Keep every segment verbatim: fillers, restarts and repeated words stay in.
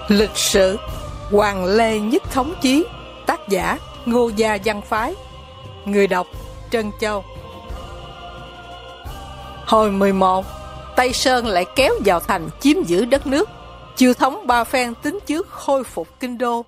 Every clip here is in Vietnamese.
Lịch sử Hoàng Lê Nhất Thống Chí. Tác giả Ngô Gia Văn Phái. Người đọc Trân Châu. Hồi mười một, Tây Sơn lại kéo vào thành chiếm giữ đất nước. Chiêu thống ba phen tính trước khôi phục kinh đô.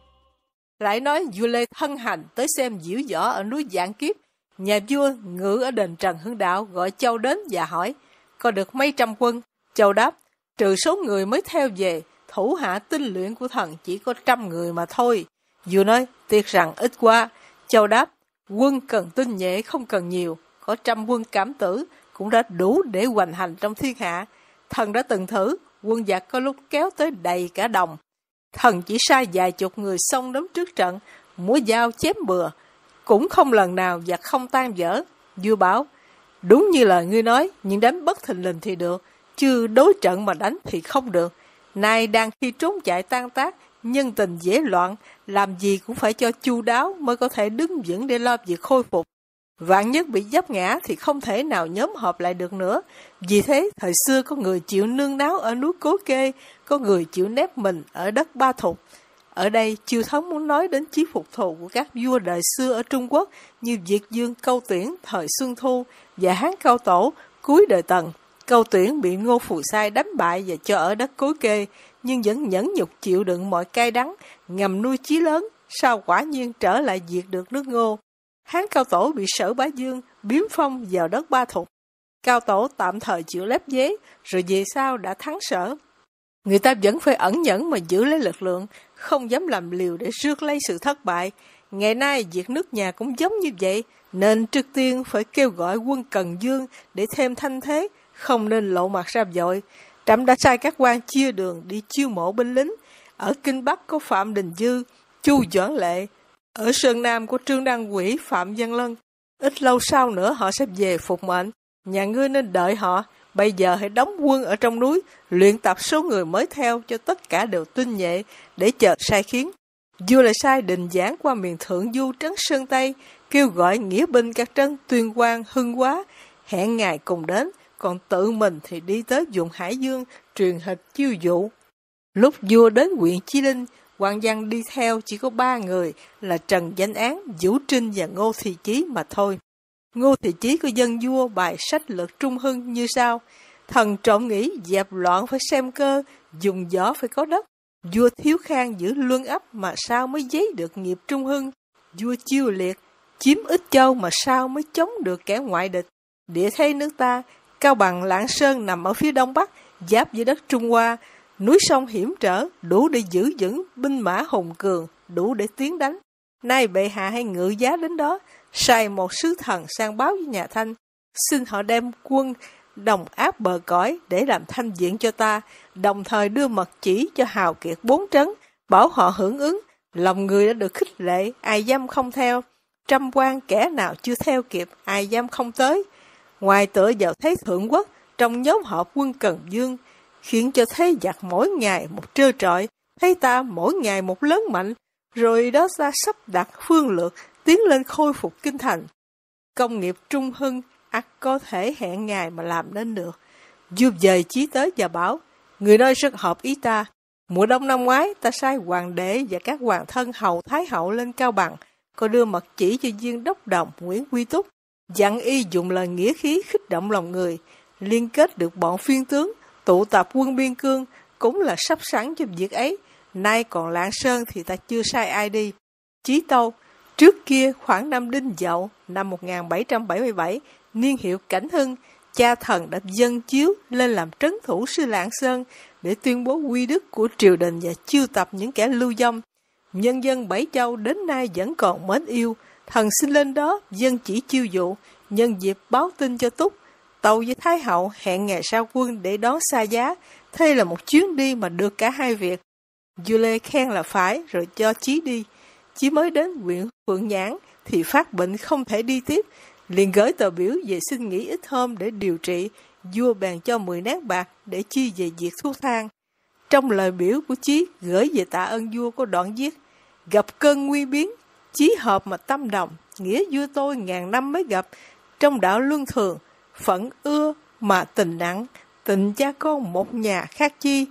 Lại nói vua Lê thân hành tới xem diễu võ ở núi Vạn Kiếp. Nhà vua ngự ở đền Trần Hưng Đạo gọi Châu đến và hỏi có được mấy trăm quân. Châu đáp trừ số người mới theo về, thủ hạ tinh luyện của thần chỉ có trăm người mà thôi. Vua nói tiếc rằng ít quá. Châu đáp quân cần tinh nhuệ không cần nhiều, có trăm quân cảm tử cũng đã đủ để hoành hành trong thiên hạ. Thần đã từng thử, quân giặc có lúc kéo tới đầy cả đồng. Thần chỉ sai vài chục người xông đấm trước trận, múa dao chém bừa, cũng không lần nào giặc không tan vỡ. Vua bảo đúng như lời ngươi nói, nhưng đánh bất thình lình thì được, chứ đối trận mà đánh thì không được. Nay đang khi trốn chạy tan tác, nhân tình dễ loạn, làm gì cũng phải cho chu đáo mới có thể đứng vững để lo việc khôi phục. Vạn nhất bị vấp ngã thì không thể nào nhóm họp lại được nữa. Vì thế, thời xưa có người chịu nương náu ở núi Cố Kê, có người chịu nép mình ở đất Ba Thục. Ở đây, Chiêu thống muốn nói đến chí phục thù của các vua đời xưa ở Trung Quốc như Việt Dương Câu Tuyển thời Xuân Thu và Hán Cao Tổ cuối đời Tần. Câu Tuyển bị Ngô Phù Sai đánh bại và cho ở đất Cố Kê, nhưng vẫn nhẫn nhục chịu đựng mọi cay đắng, ngầm nuôi chí lớn, sao quả nhiên trở lại diệt được nước Ngô. Hán Cao Tổ bị Sở Bá Dương biếm phong vào đất Ba Thục. Cao Tổ tạm thời chịu lép vế, rồi về sau đã thắng Sở. Người ta vẫn phải ẩn nhẫn mà giữ lấy lực lượng, không dám làm liều để rước lấy sự thất bại. Ngày nay việc nước nhà cũng giống như vậy, nên trước tiên phải kêu gọi quân Cần Dương để thêm thanh thế, không nên lộ mặt ra vội. Trẫm đã sai các quan chia đường đi chiêu mộ binh lính. Ở Kinh Bắc có Phạm Đình Dư, Chu Doãn Lệ. Ở Sơn Nam có Trương Đăng Quỷ, Phạm Văn Lân. Ít lâu sau nữa họ sẽ về phục mệnh. Nhà ngươi nên đợi họ. Bây giờ hãy đóng quân ở trong núi, luyện tập số người mới theo cho tất cả đều tinh nhuệ để chờ sai khiến. Vua lại sai Đình Giảng qua miền Thượng Du trấn Sơn Tây, kêu gọi nghĩa binh các trấn Tuyên Quang, Hưng Hóa, hẹn ngày cùng đến. Còn tự mình thì đi tới vùng Hải Dương, truyền hịch chiêu dụ. Lúc vua đến huyện Chí Linh, quan văn đi theo chỉ có ba người là Trần Danh Án, Vũ Trinh và Ngô Thì Chí mà thôi. Ngô Thì Chí có dân vua bài sách lược Trung Hưng như sau: thần trộm nghĩ dẹp loạn phải xem cơ, dùng võ phải có đất. Vua thiếu khang giữ luân ấp mà sao mới giấy được nghiệp Trung Hưng. Vua chiêu liệt, chiếm ít châu mà sao mới chống được kẻ ngoại địch. Địa thế nước ta, Cao Bằng, Lạng Sơn nằm ở phía đông bắc, giáp với đất Trung Hoa, núi sông hiểm trở, đủ để giữ vững, binh mã hùng cường, đủ để tiến đánh. Nay bệ hạ hay ngự giá đến đó, sai một sứ thần sang báo với nhà Thanh, xin họ đem quân đồng áp bờ cõi để làm thanh diện cho ta, đồng thời đưa mật chỉ cho hào kiệt bốn trấn, bảo họ hưởng ứng. Lòng người đã được khích lệ, ai dám không theo. Trăm quan kẻ nào chưa theo kịp, ai dám không tới. Ngoài tựa vào thế thượng quốc, trong nhóm họp quân Cần Dương, khiến cho thế giặc mỗi ngày một trơ trọi, thấy ta mỗi ngày một lớn mạnh, rồi đó ta sắp đặt phương lược, tiến lên khôi phục kinh thành. Công nghiệp Trung Hưng, ắt có thể hẹn ngày mà làm nên được. Vua dời chí tới và bảo, người nói rất hợp ý ta. Mùa đông năm ngoái, ta sai hoàng đế và các hoàng thân hầu thái hậu lên Cao Bằng, có đưa mật chỉ cho viên đốc đồng Nguyễn Quy Túc, dặn y dùng lời nghĩa khí khích động lòng người, liên kết được bọn phiên tướng, tụ tập quân biên cương, cũng là sắp sẵn cho việc ấy. Nay còn Lạng Sơn thì ta chưa sai ai đi. Chí Tâu, trước kia khoảng năm Đinh Dậu, năm một nghìn bảy trăm bảy mươi bảy, niên hiệu Cảnh Hưng, cha thần đã dâng chiếu lên làm trấn thủ sư Lạng Sơn để tuyên bố uy đức của triều đình và chiêu tập những kẻ lưu vong. Nhân dân Bảy Châu đến nay vẫn còn mến yêu. Thần xin lên đó dân chỉ chiêu dụ, nhân dịp báo tin cho Túc. Tâu với Thái hậu hẹn ngày sau quân để đón xa giá. Thế là một chuyến đi mà được cả hai việc. Vua Lê khen là phải, rồi cho Chí đi. Chí mới đến huyện Phượng Nhãn thì phát bệnh không thể đi tiếp, liền gửi tờ biểu về xin nghỉ ít hôm để điều trị. Vua bèn cho mười nén bạc để chi về việc thuốc thang. Trong lời biểu của Chí gửi về tạ ơn vua có đoạn viết: gặp cơn nguy biến, Chí hợp mà tâm đồng, nghĩa vua tôi ngàn năm mới gặp. Trong đạo luân thường, phận ưa mà tình nặng, tình cha con một nhà khác chi.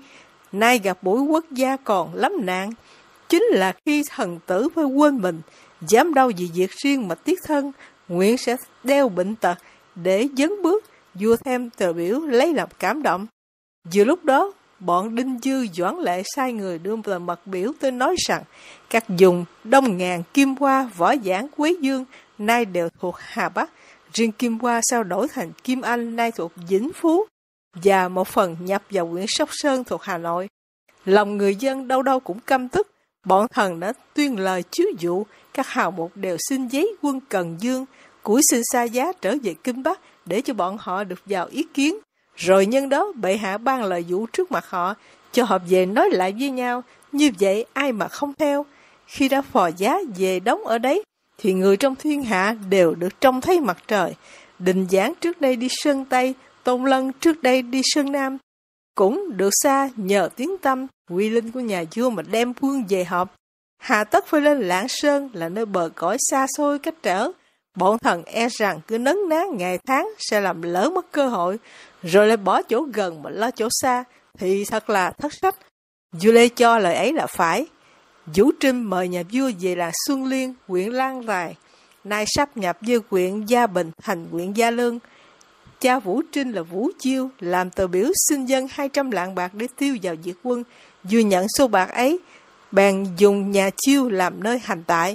nay gặp buổi quốc gia còn lắm nạn. Chính là khi thần tử phải quên mình, dám đâu vì việc riêng mà tiếc thân, nguyện sẽ đeo bệnh tật để dấn bước, vua thêm tờ biểu lấy làm cảm động. Vừa lúc đó, bọn Đinh Dư Doãn Lệ sai người đưa tờ mật biểu tới nói rằng các vùng Đông Ngàn, Kim Hoa, Võ Giảng, Quế Dương nay đều thuộc Hà Bắc, riêng Kim Hoa sao đổi thành Kim Anh nay thuộc Vĩnh Phú, và một phần nhập vào huyện Sóc Sơn thuộc Hà Nội. Lòng người dân đâu đâu cũng căm tức, bọn thần đã tuyên lời chiếu dụ, các hào mục đều xin giấy quân Cần Dương, củi xin xa giá trở về Kinh Bắc để cho bọn họ được vào ý kiến. Rồi nhân đó bệ hạ ban lời dụ trước mặt họ, cho họ về nói lại với nhau, như vậy ai mà không theo. Khi đã phò giá về đóng ở đấy, thì người trong thiên hạ đều được trông thấy mặt trời. Đình Giảng trước đây đi Sơn Tây, Tôn Lân trước đây đi Sơn Nam, cũng được xa nhờ tiếng tâm, uy linh của nhà vua mà đem quân về họp. Hà tất phải lên Lạng Sơn là nơi bờ cõi xa xôi cách trở. Bọn thần e rằng cứ nấn ná ngày tháng sẽ làm lỡ mất cơ hội, rồi lại bỏ chỗ gần mà lo chỗ xa, thì thật là thất sách. Vua Lê cho lời ấy là phải. Vũ Trinh mời nhà vua về làng Xuân Liên, huyện Lan Rài, nay sắp nhập với huyện Gia Bình thành huyện Gia Lương. Cha Vũ Trinh là Vũ Chiêu, làm tờ biểu xin dân hai trăm lạng bạc để tiêu vào việc quân. Vua nhận số bạc ấy, bèn dùng nhà Chiêu làm nơi hành tại.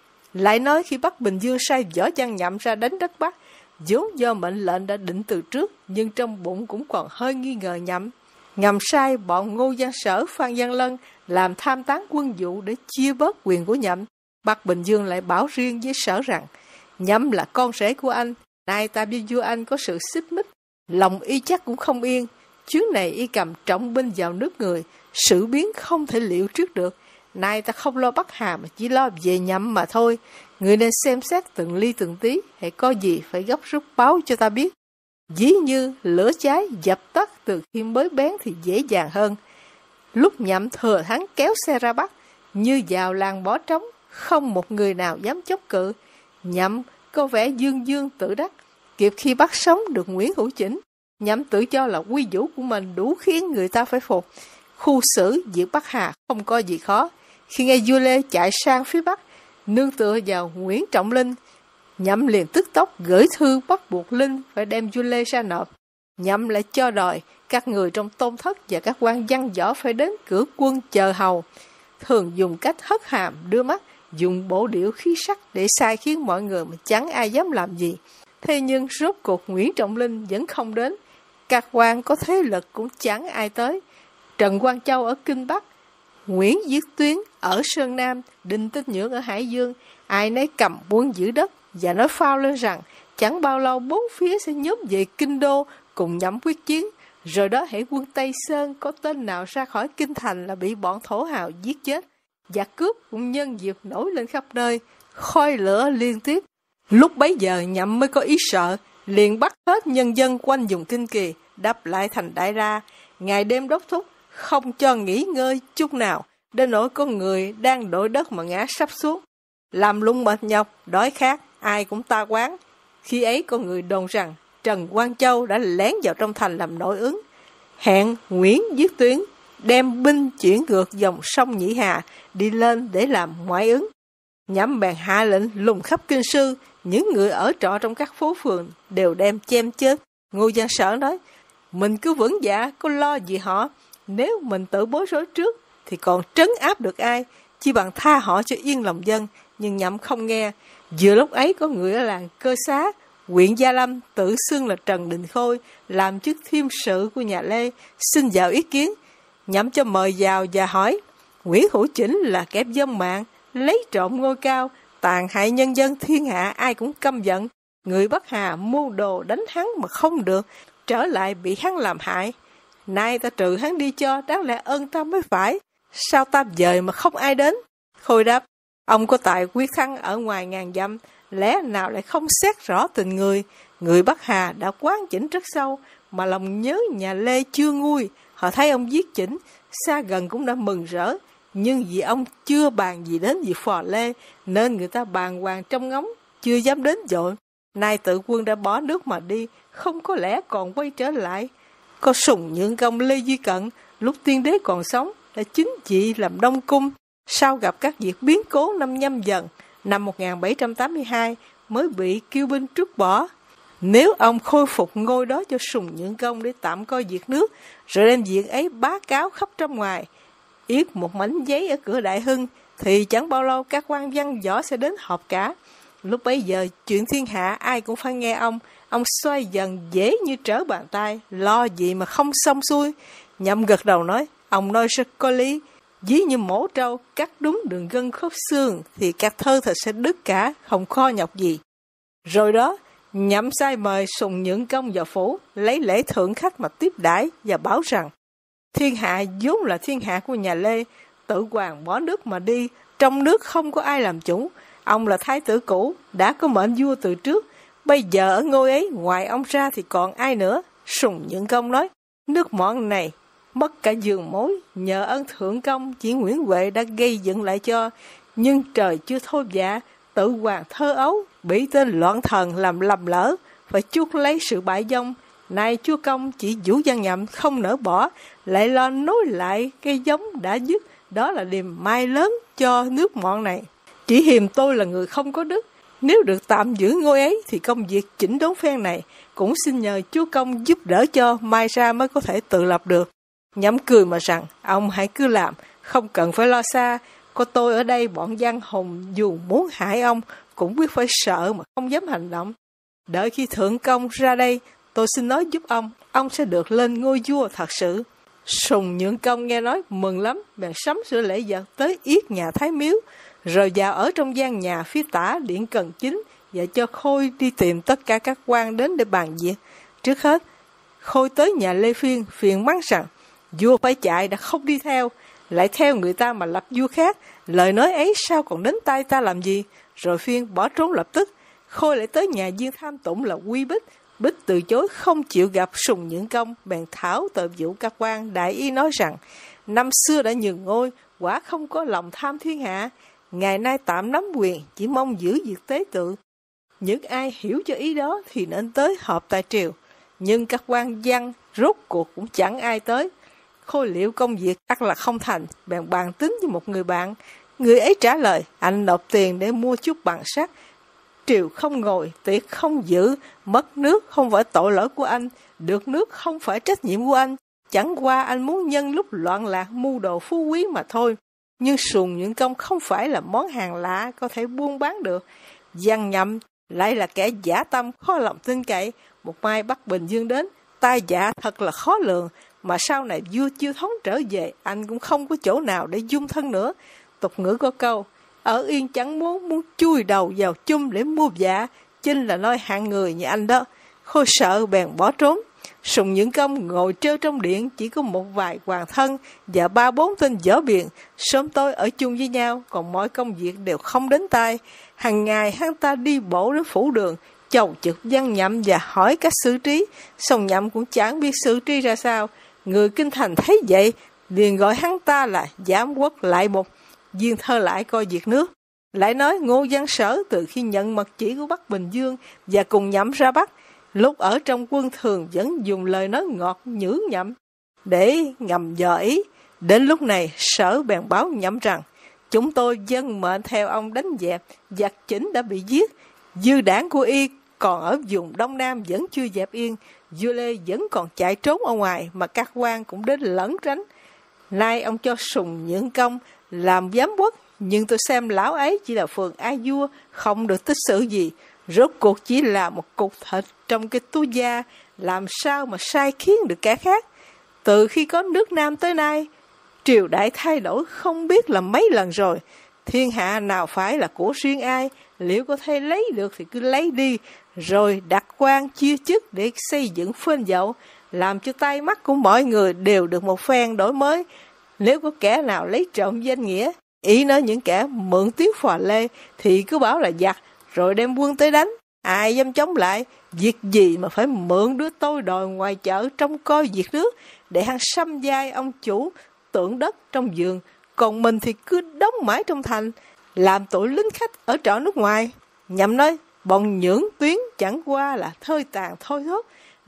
Lại nói khi Bắc Bình Dương sai Võ Văn Nhậm ra đánh đất Bắc, vốn do mệnh lệnh đã định từ trước, nhưng trong bụng cũng còn hơi nghi ngờ Nhậm. Ngầm sai bọn Ngô Văn Sở, Phan Văn Lân làm tham tán quân vụ để chia bớt quyền của Nhậm. Bắc Bình Dương lại bảo riêng với Sở rằng, Nhậm là con rể của anh, nay ta với vua anh có sự xích mích, lòng y chắc cũng không yên. Chuyến này y cầm trọng binh vào nước người, sự biến không thể liệu trước được. Nay ta không lo bắt Hà mà chỉ lo về Nhậm mà thôi. Người nên xem xét từng ly từng tí, hãy có gì phải gấp rút báo cho ta biết. Ví như lửa cháy dập tắt từ khi mới bén thì dễ dàng hơn. Lúc Nhậm thừa thắng kéo xe ra Bắc, như vào làng bỏ trống, không một người nào dám chống cự. Nhậm có vẻ dương dương tự đắc, kịp khi bắt sống được Nguyễn Hữu Chỉnh. Nhậm tự cho là quy vũ của mình đủ khiến người ta phải phục. Khu xử diệt Bắc Hà không có gì khó. Khi nghe vua Lê chạy sang phía Bắc, nương tựa vào Nguyễn Trọng Linh, Nhậm liền tức tốc gửi thư bắt buộc Linh phải đem vua Lê ra nộp. Nhậm lại cho đòi các người trong tôn thất và các quan văn võ phải đến cửa quân chờ hầu, thường dùng cách hất hàm đưa mắt, dùng bộ điệu khí sắc để sai khiến mọi người mà chẳng ai dám làm gì. Thế nhưng rốt cuộc Nguyễn Trọng Linh vẫn không đến, các quan có thế lực cũng chẳng ai tới. Trần Quang Châu ở Kinh Bắc, Nguyễn Viết Tuyến ở Sơn Nam, Đinh Tích Nhưỡng ở Hải Dương, ai nấy cầm quân giữ đất và nói phao lên rằng chẳng bao lâu bốn phía sẽ nhóm về Kinh Đô cùng Nhậm quyết chiến. Rồi đó hễ quân Tây Sơn có tên nào ra khỏi kinh thành là bị bọn thổ hào giết chết. Giặc cướp cũng nhân dịp nổi lên khắp nơi, khói lửa liên tiếp. Lúc bấy giờ Nhậm mới có ý sợ, liền bắt hết nhân dân quanh vùng Kinh Kỳ, đắp lại thành Đại Ra, ngày đêm đốc thúc, không cho nghỉ ngơi chút nào, đến nỗi có người đang đội đất mà ngã sắp xuống. Làm lung mệt nhọc, đói khát, ai cũng ta quán. Khi ấy có người đồn rằng Trần Quang Châu đã lén vào trong thành làm nội ứng, hẹn Nguyễn Viết Tuyến đem binh chuyển ngược dòng sông Nhĩ Hà đi lên để làm ngoại ứng. Nhậm bèn hạ lệnh lùng khắp kinh sư, những người ở trọ trong các phố phường đều đem chém chết. Ngô Văn Sở nói, mình cứ vững dạ, có lo gì họ, nếu mình tự bối rối trước thì còn trấn áp được ai, chỉ bằng tha họ cho yên lòng dân. Nhưng Nhậm không nghe. Vừa lúc ấy có người ở làng Cơ Xá, huyện Gia Lâm, tự xưng là Trần Đình Khôi, làm chức thiêm sự của nhà Lê, xin vào ý kiến. Nhậm cho mời vào và hỏi, Nguyễn Hữu Chỉnh là kẻ dâm mạng, lấy trộm ngôi cao, tàn hại nhân dân thiên hạ, ai cũng căm giận. Người Bắc Hà mưu đồ đánh hắn mà không được, trở lại bị hắn làm hại. Nay ta trừ hắn đi cho, đáng lẽ ơn ta mới phải. Sao ta dời mà không ai đến? Khôi đáp, ông có tài quyết thắng ở ngoài ngàn dặm, lẽ nào lại không xét rõ tình người. Người Bắc Hà đã quán Chỉnh rất sâu, mà lòng nhớ nhà Lê chưa nguôi. Họ thấy ông giết Chỉnh, xa gần cũng đã mừng rỡ. Nhưng vì ông chưa bàn gì đến việc phò Lê, nên người ta bàng hoàng trong ngóng, chưa dám đến dội. Nay tự quân đã bỏ nước mà đi, không có lẽ còn quay trở lại. Có Sùng Nhượng Công Lê Duy Cận, lúc tiên đế còn sống, đã chính trị làm Đông Cung, sau gặp các việc biến cố năm Nhâm Dần, năm một nghìn bảy trăm tám mươi hai mới bị kiêu binh trút bỏ. Nếu ông khôi phục ngôi đó cho Sùng Nhượng Công để tạm coi việc nước, rồi đem việc ấy bá cáo khắp trong ngoài, yết một mảnh giấy ở cửa Đại Hưng, thì chẳng bao lâu các quan văn võ sẽ đến họp cả. Lúc bấy giờ, chuyện thiên hạ ai cũng phải nghe ông, ông xoay dần dễ như trở bàn tay, lo gì mà không xong xuôi. Nhậm gật đầu nói, ông nói rất có lý, ví như mổ trâu, cắt đúng đường gân khớp xương, thì các thơ thịt sẽ đứt cả, không khó nhọc gì. Rồi đó, Nhậm sai mời Sùng Nhượng Công vào phủ, lấy lễ thượng khách mà tiếp đãi và bảo rằng, thiên hạ vốn là thiên hạ của nhà Lê, tự hoàng bỏ nước mà đi, trong nước không có ai làm chủ. Ông là thái tử cũ, đã có mệnh vua từ trước, bây giờ ở ngôi ấy ngoài ông ra thì còn ai nữa? Sùng Nhượng Công nói, nước mọn này mất cả giường mối, nhờ ơn thượng công chỉ Nguyễn Huệ đã gây dựng lại cho, nhưng trời chưa thôi dạ, tự hoàng thơ ấu, bị tên loạn thần làm lầm lỡ, phải chuốc lấy sự bại vong. Nay chúa công chỉ Vũ Văn Nhậm không nỡ bỏ, lại lo nối lại cây giống đã dứt, đó là niềm may lớn cho nước mọn này. Chỉ hiềm tôi là người không có đức, nếu được tạm giữ ngôi ấy thì công việc chỉnh đốn phen này cũng xin nhờ chúa công giúp đỡ cho, mai ra mới có thể tự lập được. Nhậm cười mà rằng, ông hãy cứ làm, không cần phải lo xa, có tôi ở đây bọn văn hùng dù muốn hại ông cũng biết phải sợ mà không dám hành động. Đợi khi thượng công ra đây, tôi xin nói giúp ông, ông sẽ được lên ngôi vua thật sự. Sùng Nhượng Công nghe nói mừng lắm, bèn sắm sửa lễ vật tới yết nhà Thái Miếu, rồi vào ở trong gian nhà phía tả điện Cần Chính, và cho Khôi đi tìm tất cả các quan đến để bàn việc. Trước hết, Khôi tới nhà Lê Phiên, phiền mắng rằng, vua phải chạy đã không đi theo, lại theo người ta mà lập vua khác, lời nói ấy sao còn đến tay ta làm gì? Rồi Phiên bỏ trốn lập tức. Khôi lại tới nhà viên tham tụng là Quy Bích, Bích từ chối không chịu gặp Sùng Nhượng Công, bèn thảo tội vụ các quan. Đại ý nói rằng, năm xưa đã nhường ngôi, quả không có lòng tham thiên hạ, ngày nay tạm nắm quyền, chỉ mong giữ việc tế tự. Những ai hiểu cho ý đó thì nên tới họp tại triều, nhưng các quan văn rốt cuộc cũng chẳng ai tới. Khôi liệu công việc ắt là không thành, bèn bàn tính với một người bạn. Người ấy trả lời, anh nộp tiền để mua chút bằng sắt, triều không ngồi, tiệc không giữ, mất nước không phải tội lỗi của anh, được nước không phải trách nhiệm của anh, chẳng qua anh muốn nhân lúc loạn lạc mưu đồ phú quý mà thôi. Nhưng Sùng Nhượng Công không phải là món hàng lạ có thể buôn bán được. Văn Nhậm lại là kẻ giả tâm khó lòng tin cậy, một mai bắt Bình Dương đến, tai dạ thật là khó lường, mà sau này vua Chiêu Thống trở về, anh cũng không có chỗ nào để dung thân nữa. Tục ngữ có câu, ở yên chẳng muốn, muốn chui đầu vào chung để mua dạ, chính là nói hạng người như anh đó. Khôi sợ bèn bỏ trốn. Sùng Nhượng Công ngồi trơ trong điện, chỉ có một vài hoàng thân và ba bốn tên võ biện, sớm tối ở chung với nhau, còn mọi công việc đều không đến tai. Hằng ngày hắn ta đi bộ đến phủ đường, chầu trực Văn Nhậm và hỏi các xử trí, song Nhậm cũng chẳng biết xử trí ra sao. Người kinh thành thấy vậy, liền gọi hắn ta là Giám Quốc Lại Mục, viên thơ lại coi việc nước. Lại nói Ngô Văn Sở từ khi nhận mật chỉ của Bắc Bình Dương và cùng Nhậm ra Bắc, lúc ở trong quân thường vẫn dùng lời nói ngọt nhữ Nhậm để ngầm dò ý. Đến lúc này Sở bèn báo Nhậm rằng, chúng tôi dân mệnh theo ông đánh dẹp, giặc chỉnh đã bị giết, dư đảng của y còn ở vùng Đông Nam vẫn chưa dẹp yên, vua Lê vẫn còn chạy trốn ở ngoài, mà các quan cũng đến lẩn tránh. Nay ông cho Sùng Nhượng Công làm giám quốc, nhưng tôi xem lão ấy chỉ là phường ai vua, không được tích sự gì, rốt cuộc chỉ là một cục thịt trong cái túi da, làm sao mà sai khiến được kẻ khác. Từ khi có nước Nam tới nay, triều đại thay đổi không biết là mấy lần rồi, thiên hạ nào phải là của riêng ai, liệu có thể lấy được thì cứ lấy đi, rồi đặt quan chia chức để xây dựng phên dậu, làm cho tay mắt của mọi người đều được một phen đổi mới. Nếu có kẻ nào lấy trộm danh nghĩa, ý nói những kẻ mượn tiếng phò lê, thì cứ bảo là giặc, rồi đem quân tới đánh. Ai dám chống lại, việc gì mà phải mượn đứa tôi đòi ngoài chợ trông coi việc nước, để hắn xăm vai ông chủ tượng đất trong vườn, còn mình thì cứ đóng mãi trong thành, làm tội lính khách ở trọ nước ngoài. Nhậm nói, bọn Nhượng Tuyến chẳng qua là thơi tàn thôi thốt,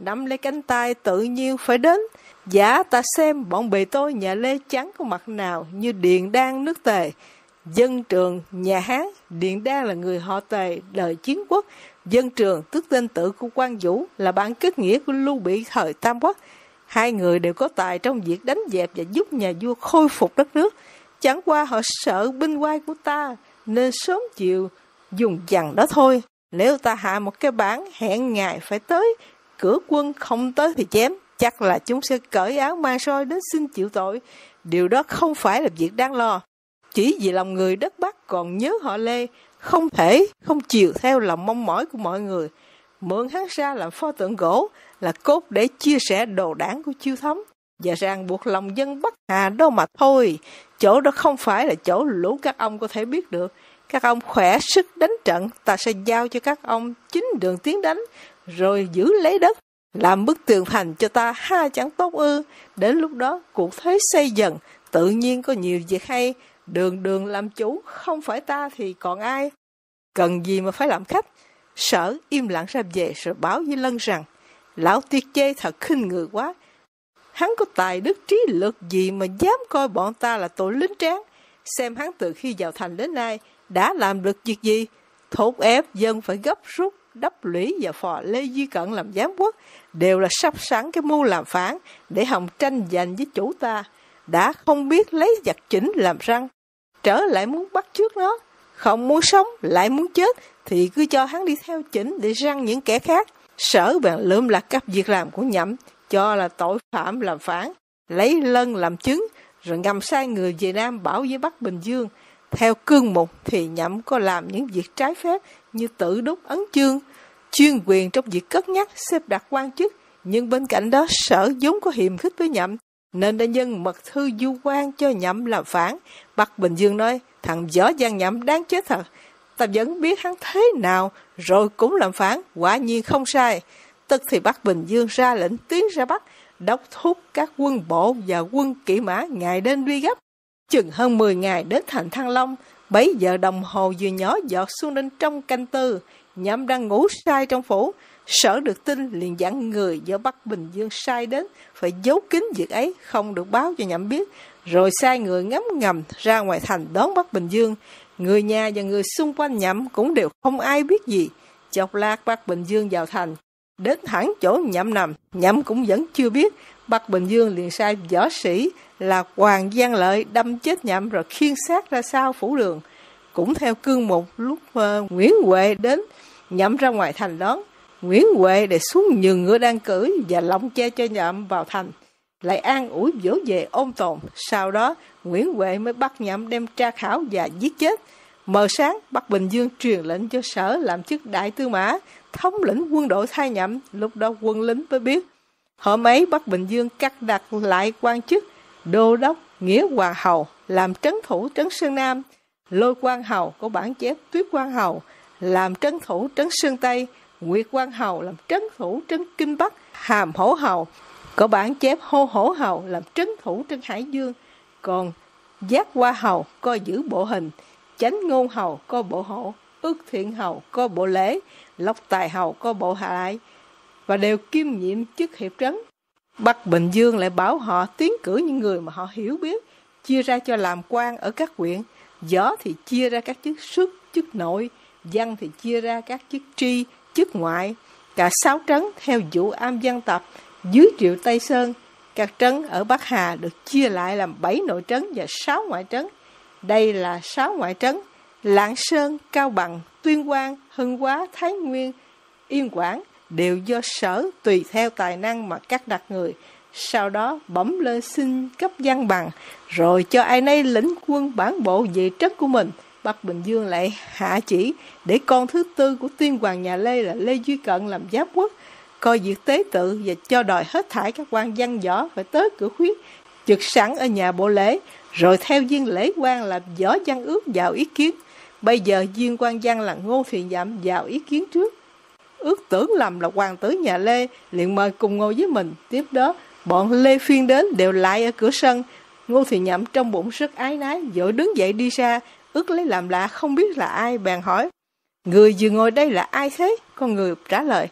nắm lấy cánh tay tự nhiên phải đến. Giả ta xem bọn bề tôi nhà Lê chẳng có mặt nào như Điền Đan nước Tề. Dân Trường nhà Hán, Điền Đan là người họ Tề đời Chiến Quốc. Dân Trường tức tên tự của Quan Vũ, là bạn kết nghĩa của Lưu Bị thời Tam Quốc. Hai người đều có tài trong việc đánh dẹp và giúp nhà vua khôi phục đất nước. Chẳng qua họ sợ binh oai của ta nên sớm chiều dùng dằn đó thôi. Nếu ta hạ một cái bản hẹn ngày phải tới, cửa quân không tới thì chém, chắc là chúng sẽ cởi áo mang soi đến xin chịu tội. Điều đó không phải là việc đáng lo. Chỉ vì lòng người đất Bắc còn nhớ họ Lê, không thể không chiều theo lòng mong mỏi của mọi người. Mượn hắn ra làm pho tượng gỗ là cốt để chia sẻ đồ đảng của Chiêu Thống và ràng buộc lòng dân Bắc Hà đó mà thôi. Chỗ đó không phải là chỗ lũ các ông có thể biết được. Các ông khỏe sức đánh trận, ta sẽ giao cho các ông chính đường tiến đánh, rồi giữ lấy đất, làm bức tường thành cho ta ha chẳng tốt ư. Đến lúc đó cuộc thế xây dần, tự nhiên có nhiều việc hay. Đường đường làm chủ, không phải ta thì còn ai. Cần gì mà phải làm khách. Sở im lặng ra về rồi báo với Lân rằng, lão Tiết chê thật khinh người quá. Hắn có tài đức trí lực gì mà dám coi bọn ta là tội lính tráng. Xem hắn từ khi vào thành đến nay đã làm được việc gì. Thúc ép dân phải gấp rút đắp lũy và phò Lê Duy Cận làm giám quốc, đều là sắp sẵn cái mưu làm phản để hòng tranh giành với chủ ta. Đã không biết lấy giặc chỉnh làm răng, trở lại muốn bắt trước nó. Không muốn sống lại muốn chết thì cứ cho hắn đi theo chỉnh để răng những kẻ khác. Sở bèn lượm lặt các việc làm của Nhậm, cho là tội phạm làm phản, lấy Lân làm chứng, rồi ngầm sai người về Nam bảo với Bắc Bình Dương. Theo cương mục thì Nhậm có làm những việc trái phép như tự đúc ấn chương, chuyên quyền trong việc cất nhắc xếp đặt quan chức. Nhưng bên cạnh đó Sở vốn có hiềm khích với Nhậm, nên đã nhân mật thư du quan cho Nhậm làm phản. Bắc Bình Dương nói, thằng Võ Văn Nhậm đáng chết thật, ta vẫn biết hắn thế nào, rồi cũng làm phản, quả nhiên không sai. Tức thì Bắc Bình Dương ra lệnh tiến ra Bắc, đốc thúc các quân bộ và quân kỵ mã ngày đêm truy gấp. Chừng hơn mười ngày đến thành Thăng Long, bảy giờ đồng hồ vừa nhỏ giọt xuống đến trong canh tư. Nhậm đang ngủ say trong phủ. Sở được tin liền dặn người do Bắc Bình Dương sai đến phải giấu kín việc ấy, không được báo cho Nhậm biết, rồi sai người ngấm ngầm ra ngoài thành đón Bắc Bình Dương. Người nhà và người xung quanh Nhậm cũng đều không ai biết gì. Chốc lát Bắc Bình Dương vào thành, đến thẳng chỗ Nhậm nằm, Nhậm cũng vẫn chưa biết. Bắc Bình Dương liền sai võ sĩ là Hoàng Văn Lợi đâm chết Nhậm rồi khiêng xác ra sau phủ đường. Cũng theo cương mục, lúc uh, Nguyễn Huệ đến, Nhậm ra ngoài thành đón. Nguyễn Huệ để xuống nhường ngựa đang cưỡi và lọng che cho Nhậm vào thành, lại an ủi dỗ về ôn tồn. Sau đó Nguyễn Huệ mới bắt Nhậm đem tra khảo và giết chết. Mờ sáng Bắc Bình Dương truyền lệnh cho Sở làm chức đại tư mã, thống lĩnh quân đội thay Nhậm. Lúc đó quân lính mới biết. Hôm ấy Bắc Bình Dương cắt đặt lại quan chức đô đốc Nghĩa Hoàng Hầu làm trấn thủ trấn Sơn Nam, Lôi Quang Hầu có bản chép Tuyết Quang Hầu làm trấn thủ trấn Sơn Tây, Nguyệt Quang Hầu làm trấn thủ trấn Kinh Bắc, Hàm Hổ Hầu có bản chép Hô Hổ Hầu làm trấn thủ trấn Hải Dương, còn Giác Hoa Hầu coi giữ bộ hình, Chánh Ngôn Hầu coi bộ hộ, Ước Thiện Hầu coi bộ lễ, Lộc Tài Hầu coi bộ hạ lại, và đều kiêm nhiệm chức hiệp trấn. Bắc Bình Dương lại bảo họ tiến cử những người mà họ hiểu biết, chia ra cho làm quan ở các huyện. Võ thì chia ra các chức xuất, chức nội, văn thì chia ra các chức tri, chức ngoại. Cả sáu trấn theo vụ am văn tập dưới Triệu Tây Sơn. Các trấn ở Bắc Hà được chia lại làm bảy nội trấn và sáu ngoại trấn. Đây là sáu ngoại trấn: Lạng Sơn, Cao Bằng, Tuyên Quang, Hưng Hóa, Thái Nguyên, Yên Quảng đều do Sở tùy theo tài năng mà cắt đặt người. Sau đó bẩm lên xin cấp văn bằng, rồi cho ai nấy lĩnh quân bản bộ về trấn của mình. Bắc Bình Dương lại hạ chỉ để con thứ tư của tiên hoàng nhà Lê là Lê Duy Cận làm giám quốc, coi việc tế tự và cho đòi hết thảy các quan văn võ phải tới cửa khuyết, trực sẵn ở nhà bộ lễ, rồi theo viên lễ quan là Võ Văn Ước vào ý kiến. Bây giờ viên quan văn là Ngô Thiện Dặm vào ý kiến trước. Ước tưởng lầm là hoàng tử nhà Lê, liền mời cùng ngồi với mình. Tiếp đó bọn Lê Phiên đến đều lại ở cửa sân. Ngô Thiện Nhậm trong bụng rất ái nái, vội đứng dậy đi ra. Ước lấy làm lạ không biết là ai, bèn hỏi: người vừa ngồi đây là ai thế? Con người trả lời: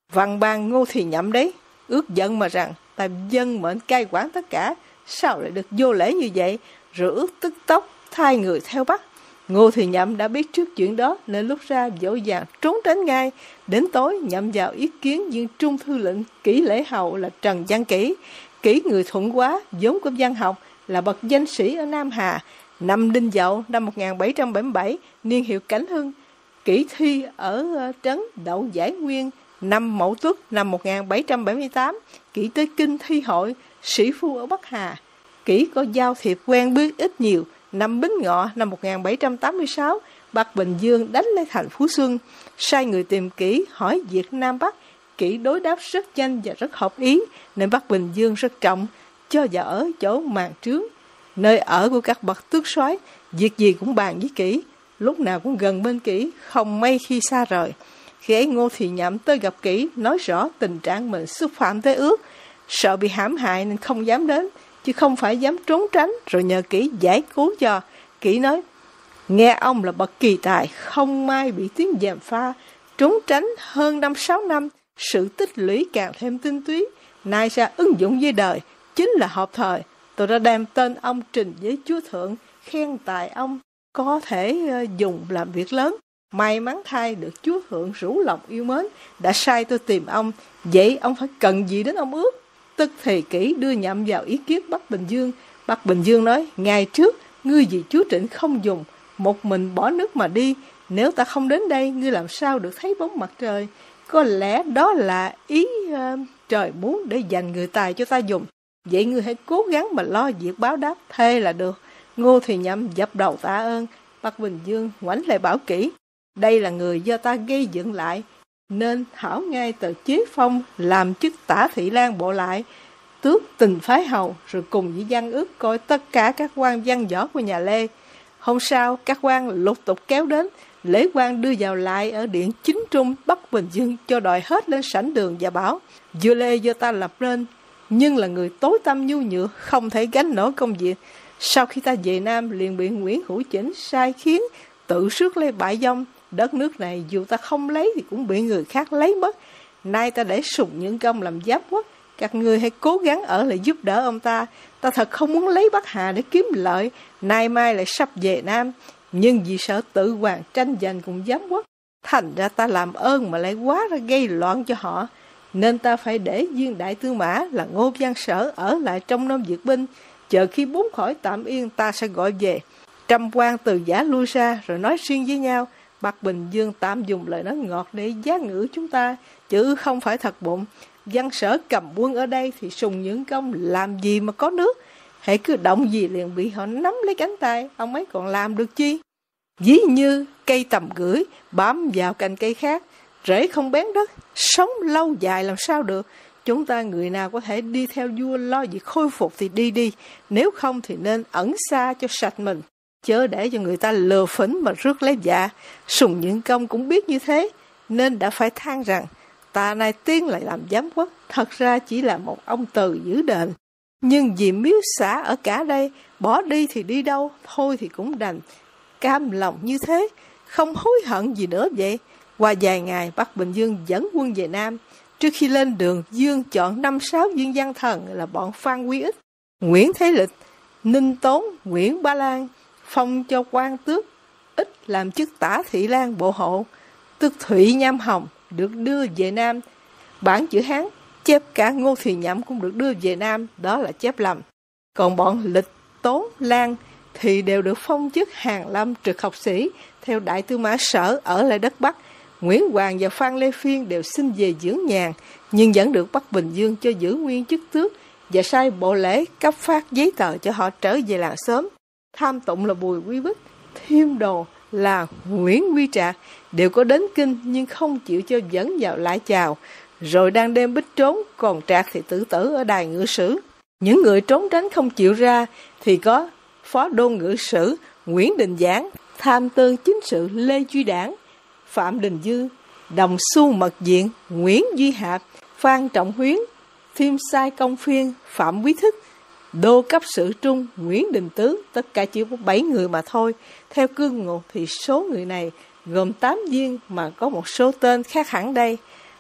Văn ban Ngô Thì Nhậm đấy, ước giận mà rằng ta dân mệnh cai quản tất cả, sao lại được vô lễ như vậy, rồi ước tức tốc thay người theo bắt. Ngô Thì Nhậm đã biết trước chuyện đó nên lúc ra dỗ dàng trốn tránh ngay. Đến tối nhậm vào ý kiến viên trung thư lệnh Kỷ Lễ Hầu là Trần Văn Kỷ. Kỷ người Thuận Hóa, vốn của văn học, là bậc danh sĩ ở Nam Hà. Năm Đinh Dậu năm một nghìn bảy trăm bảy mươi bảy, niên hiệu Cảnh Hưng. Kỷ thi ở trấn Đậu Giải Nguyên. Năm Mậu Tuất năm một nghìn bảy trăm bảy mươi tám, Kỷ tới kinh thi hội, sĩ phu ở Bắc Hà. Kỷ có giao thiệp quen biết ít nhiều. Năm Bính Ngọ năm một nghìn bảy trăm tám mươi sáu, Bắc Bình Dương đánh lấy thành Phú Xuân. Sai người tìm Kỷ hỏi việc Nam Bắc. Kỷ đối đáp rất nhanh và rất hợp ý, nên Bắc Bình Dương rất trọng, cho vào ở chỗ Màn Trướng, nơi ở của các bậc tước soái. Việc gì cũng bàn với Kỷ, lúc nào cũng gần bên Kỷ, không mấy khi xa rời. Khi ấy Ngô Thì Nhậm tới gặp Kỷ, nói rõ tình trạng mình xúc phạm tới ước, sợ bị hãm hại nên không dám đến, chứ không phải dám trốn tránh, rồi nhờ Kỷ giải cứu cho. Kỷ nói, nghe ông là bậc kỳ tài, không may bị tiếng gièm pha, trốn tránh hơn năm sáu năm, sự tích lũy càng thêm tinh túy, nay ra ứng dụng với đời, chính là hợp thời. Tôi đã đem tên ông trình với chúa thượng, khen tài ông có thể dùng làm việc lớn. May mắn thay được chúa thượng rủ lòng yêu mến, đã sai tôi tìm ông. Vậy ông phải cần gì đến ông ước? Tức thì Kỷ đưa Nhậm vào ý kiến Bắc Bình Dương. Bắc Bình Dương nói, ngày trước ngươi vì chúa Trịnh không dùng, một mình bỏ nước mà đi, nếu ta không đến đây, ngươi làm sao được thấy bóng mặt trời? Có lẽ đó là ý uh, trời muốn để dành người tài cho ta dùng. Vậy ngươi hãy cố gắng mà lo việc báo đáp, thê là được. Ngô Thì Nhậm dập đầu tạ ơn. Bắc Bình Dương ngoảnh lại bảo Kỷ, đây là người do ta gây dựng lại, nên thảo ngay tờ chế phong làm chức tả thị lang bộ lại, tước tình phái hầu, rồi cùng với văn ước coi tất cả các quan văn võ của nhà Lê. Hôm sau các quan lục tục kéo đến, lễ quan đưa vào lại ở điện chính trung. Bắc Bình Dương cho đòi hết lên sảnh đường và bảo, vua Lê do ta lập lên, nhưng là người tối tâm nhu nhược, không thể gánh nổi công việc. Sau khi ta về Nam liền bị Nguyễn Hữu Chỉnh sai khiến tự rước lấy bại vong. Đất nước này dù ta không lấy thì cũng bị người khác lấy mất. Nay ta để Sùng Nhượng Công làm giám quốc, các ngươi hãy cố gắng ở lại giúp đỡ ông ta. Ta thật không muốn lấy Bắc Hà để kiếm lợi, nay mai lại sắp về Nam, nhưng vì sợ tự hoàng tranh giành cùng giám quốc, thành ra ta làm ơn mà lại quá ra gây loạn cho họ, nên ta phải để viên đại tư mã là Ngô Văn Sở ở lại trong Nam Duyệt binh, chờ khi bốn khỏi tạm yên ta sẽ gọi về. Trăm quan từ giả lui ra rồi nói riêng với nhau. Bắc Bình Dương tạm dùng lời nói ngọt để giá ngữ chúng ta, chứ không phải thật bụng. Văn Sở cầm quân ở đây thì Sùng Nhượng Công làm gì mà có nước, hãy cứ động gì liền bị họ nắm lấy cánh tay, ông ấy còn làm được chi? Ví như cây tầm gửi bám vào cành cây khác, rễ không bén đất, sống lâu dài làm sao được. Chúng ta người nào có thể đi theo vua lo việc khôi phục thì đi đi, nếu không thì nên ẩn xa cho sạch mình, chớ để cho người ta lừa phỉnh mà rước lấy dạ. Sùng Nhượng Công cũng biết như thế, nên đã phải than rằng, ta nay tiến lại làm giám quốc, thật ra chỉ là một ông từ giữ đền. Nhưng vì miếu xã ở cả đây, bỏ đi thì đi đâu, thôi thì cũng đành. Cam lòng như thế, không hối hận gì nữa vậy. Qua vài ngày, Bắc Bình Dương dẫn quân về Nam. Trước khi lên đường, Dương chọn năm sáu viên văn thần là bọn Phan Quý Ích, Nguyễn Thế Lịch, Ninh Tốn, Nguyễn Ba Lan, phong cho quan tước Ích làm chức tả thị lang bộ hộ. Tước Thụy Nham Hồng được đưa về Nam. Bản chữ Hán chép cả Ngô Thì Nhậm cũng được đưa về Nam, đó là chép lầm. Còn bọn Lịch, Tốn, Lan thì đều được phong chức hàn lâm trực học sĩ theo đại tư mã Sở ở lại đất Bắc. Nguyễn Hoàng và Phan Lê Phiên đều xin về dưỡng nhàn, nhưng vẫn được Bắc Bình Dương cho giữ nguyên chức tước và sai bộ lễ cấp phát giấy tờ cho họ trở về làng sớm. Tham tụng là Bùi Quý Bích, Thiêm Đồ là Nguyễn Quy Trạc đều có đến kinh nhưng không chịu cho dẫn vào lại chào. Rồi đang đêm bích trốn, còn Trạc thì tự tử ở đài ngự sử. Những người trốn tránh không chịu ra thì có Phó Đôn Ngự Sử Nguyễn Đình Giảng, Tham Tư Chính sự Lê Duy Đảng, Phạm Đình Dư, Đồng Xu Mật Diện Nguyễn Duy Hạp, Phan Trọng Huyến, Thiêm Sai Công Phiên Phạm Quý Thích, Đô Cấp Sự Trung Nguyễn Đình Tứ, tất cả chỉ có bảy người mà thôi. Theo cương ngục thì số người này gồm tám viên mà có một số tên khác hẳn đây.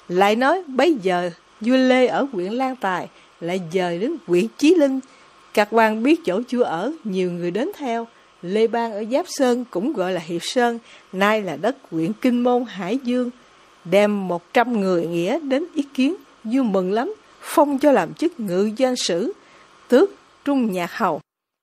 Lại nói bấy giờ vua Lê ở huyện Lan Tài lại dời đến huyện Chí Linh. Các quan biết chỗ vua ở, nhiều người đến theo. Lê Bang ở Giáp Sơn, cũng gọi là Hiệp Sơn, nay là đất huyện Kinh Môn, Hải Dương, đem một trăm người nghĩa đến ý kiến. Vua mừng lắm, phong cho làm chức ngự doanh sử, tước trung nhạc hầu.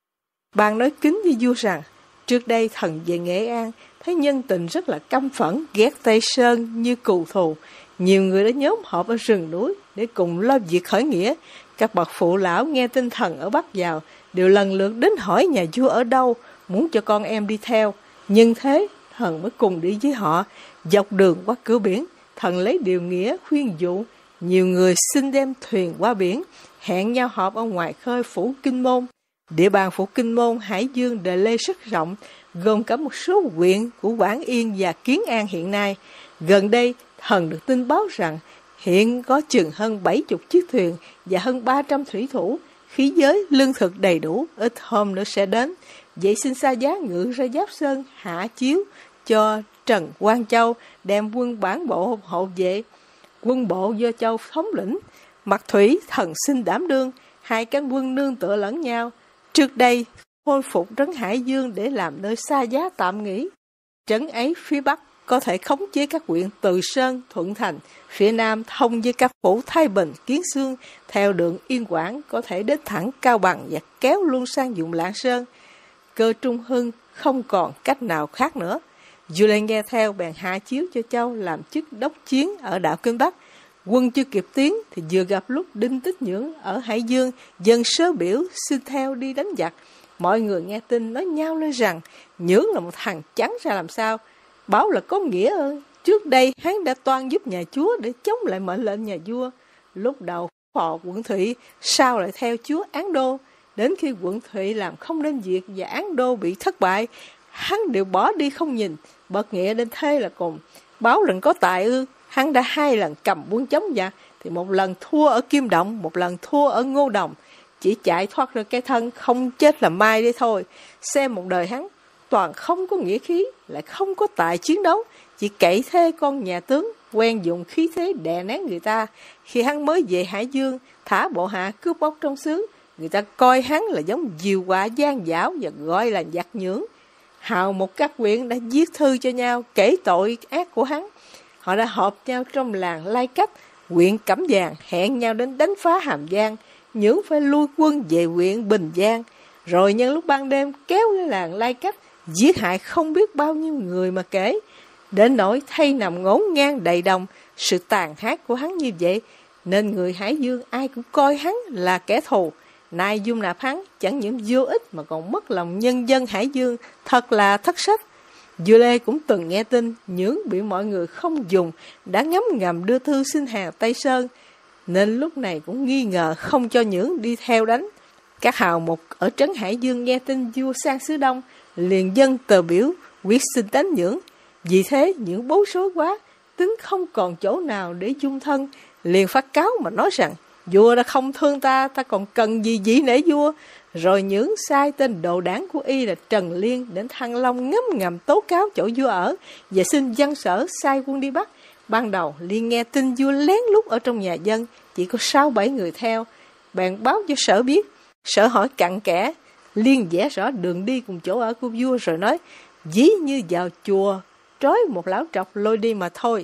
Bang nói kính với vua rằng, trước đây thần về Nghệ An, thấy nhân tình rất là căm phẫn, ghét Tây Sơn như cừu thù. Nhiều người đã nhóm họp ở rừng núi để cùng lo việc khởi nghĩa. Các bậc phụ lão nghe tin thần ở Bắc vào, đều lần lượt đến hỏi nhà vua ở đâu, muốn cho con em đi theo. Nhưng thế, thần mới cùng đi với họ. Dọc đường qua cửa biển, thần lấy điều nghĩa khuyên dụ. Nhiều người xin đem thuyền qua biển, hẹn nhau họp ở ngoài khơi phủ Kinh Môn. Địa bàn phủ Kinh Môn, Hải Dương đề lê rất rộng, gồm cả một số huyện của Quảng Yên và Kiến An hiện nay. Gần đây, thần được tin báo rằng hiện có chừng hơn bảy mươi chiếc thuyền và hơn ba trăm thủy thủ, khí giới, lương thực đầy đủ, ít hôm nữa sẽ đến. Vậy xin Sa Giá ngự ra Giáp Sơn hạ chiếu cho Trần Quang Châu đem quân bản bộ hộ vệ. Quân bộ do Châu thống lĩnh, mặt thủy thần xin đảm đương, hai cánh quân nương tựa lẫn nhau. Trước đây khôi phục trấn Hải Dương để làm nơi Sa Giá tạm nghỉ. Trấn ấy phía bắc có thể khống chế các huyện Từ Sơn, Thuận Thành, phía nam thông với các phủ Thái Bình, Kiến Xương, theo đường Yên Quảng có thể đến thẳng Cao Bằng và kéo luôn sang vùng Lạng Sơn. Cơ Trung Hưng không còn cách nào khác nữa. Vua Lê nghe theo bèn hạ chiếu cho Châu làm chức đốc chiến ở đảo Kinh Bắc. Quân chưa kịp tiến thì vừa gặp lúc Đinh Tích Nhưỡng ở Hải Dương dâng sớ biểu xin theo đi đánh giặc. Mọi người nghe tin nói nhau lên rằng Nhưỡng là một thằng trắng ra làm sao, bảo là có nghĩa ơn. Trước đây hắn đã toan giúp nhà chúa để chống lại mệnh lệnh nhà vua. Lúc đầu phò quận Thụy, sau lại theo chúa Án Đô. Đến khi quận Thụy làm không nên việc và Án Đô bị thất bại, hắn đều bỏ đi không nhìn, bật nghĩa đến thế là cùng. Báo rằng có tài ư, hắn đã hai lần cầm quân chống giặc, thì một lần thua ở Kim Động, một lần thua ở Ngô Đồng. Chỉ chạy thoát ra cái thân, không chết là mai đây thôi. Xem một đời hắn, toàn không có nghĩa khí, lại không có tài chiến đấu, chỉ cậy thế con nhà tướng, quen dùng khí thế đè nén người ta. Khi hắn mới về Hải Dương, thả bộ hạ cướp bóc trong xứ, người ta coi hắn là giống diều quạ gian dảo và gọi là giặc Nhưỡng. Hào một các huyện đã viết thư cho nhau kể tội ác của hắn. Họ đã họp nhau trong làng Lai Cách, huyện Cẩm Giàng, hẹn nhau đến đánh phá Hàm Giang. Nhưỡng phải lui quân về huyện Bình Giang, rồi nhân lúc ban đêm kéo lên làng Lai Cách, giết hại không biết bao nhiêu người mà kể. Đến nỗi thay nằm ngổn ngang đầy đồng, sự tàn ác của hắn như vậy, nên người Hải Dương ai cũng coi hắn là kẻ thù. Nay dung nạp hắn chẳng những vô ích mà còn mất lòng nhân dân Hải Dương, thật là thất sách. Vua Lê cũng từng nghe tin Nhưỡng bị mọi người không dùng, đã ngấm ngầm đưa thư xin hàng Tây Sơn, nên lúc này cũng nghi ngờ không cho Nhưỡng đi theo đánh. Các hào mục ở trấn Hải Dương nghe tin vua sang xứ Đông, liền dâng tờ biểu quyết xin đánh Nhưỡng. Vì thế Nhưỡng bối rối quá, tính không còn chỗ nào để dung thân, liền phát cáo mà nói rằng vua đã không thương ta, ta còn cần gì dĩ nể vua. Rồi Nhưỡng sai tên đồ đảng của y là Trần Liên đến Thăng Long ngấm ngầm tố cáo chỗ vua ở và xin dân sở sai quân đi bắt. Ban đầu Liên nghe tin vua lén lút ở trong nhà dân, chỉ có sáu bảy người theo, bèn báo cho sở biết. Sở hỏi cặn kẽ, Liên vẽ rõ đường đi cùng chỗ ở của vua rồi nói, dí như vào chùa trói một lão trọc lôi đi mà thôi.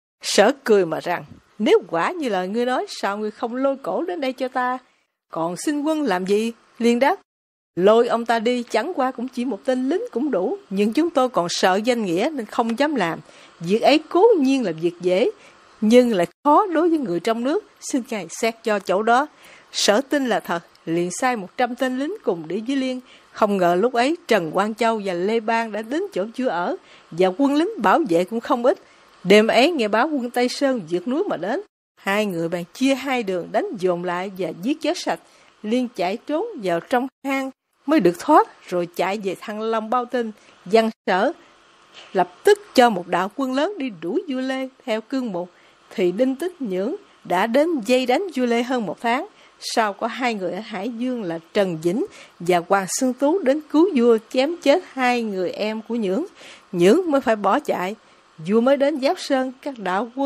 Sở cười mà rằng, nếu quả như lời ngươi nói, sao ngươi không lôi cổ đến đây cho ta, còn xin quân làm gì? Liên đáp, lôi ông ta đi chẳng qua cũng chỉ một tên lính cũng đủ, nhưng chúng tôi còn sợ danh nghĩa nên không dám làm. Việc ấy cố nhiên là việc dễ, nhưng lại khó đối với người trong nước, xin ngài xét cho chỗ đó. Sở tin là thật, liền sai một trăm tên lính cùng đi với Liên. Không ngờ lúc ấy Trần Quang Châu và Lê Bang đã đến chỗ vua ở, và quân lính bảo vệ cũng không ít. Đêm ấy nghe báo quân Tây Sơn vượt núi mà đến, hai người bèn chia hai đường đánh dồn lại và giết chết sạch. Liên chạy trốn vào trong hang mới được thoát, rồi chạy về Thăng Long báo tin. Văn Sở lập tức cho một đạo quân lớn đi đuổi vua Lê theo cương mục, thì Đinh Tích Nhưỡng đã đến dây đánh vua Lê hơn một tháng. Sau có hai người ở Hải Dương là Trần Vĩnh và Hoàng Xuân Tú đến cứu vua, chém chết hai người em của Nhưỡng. Nhưỡng mới phải bỏ chạy. Vua mới đến Giáp Sơn, các đạo quân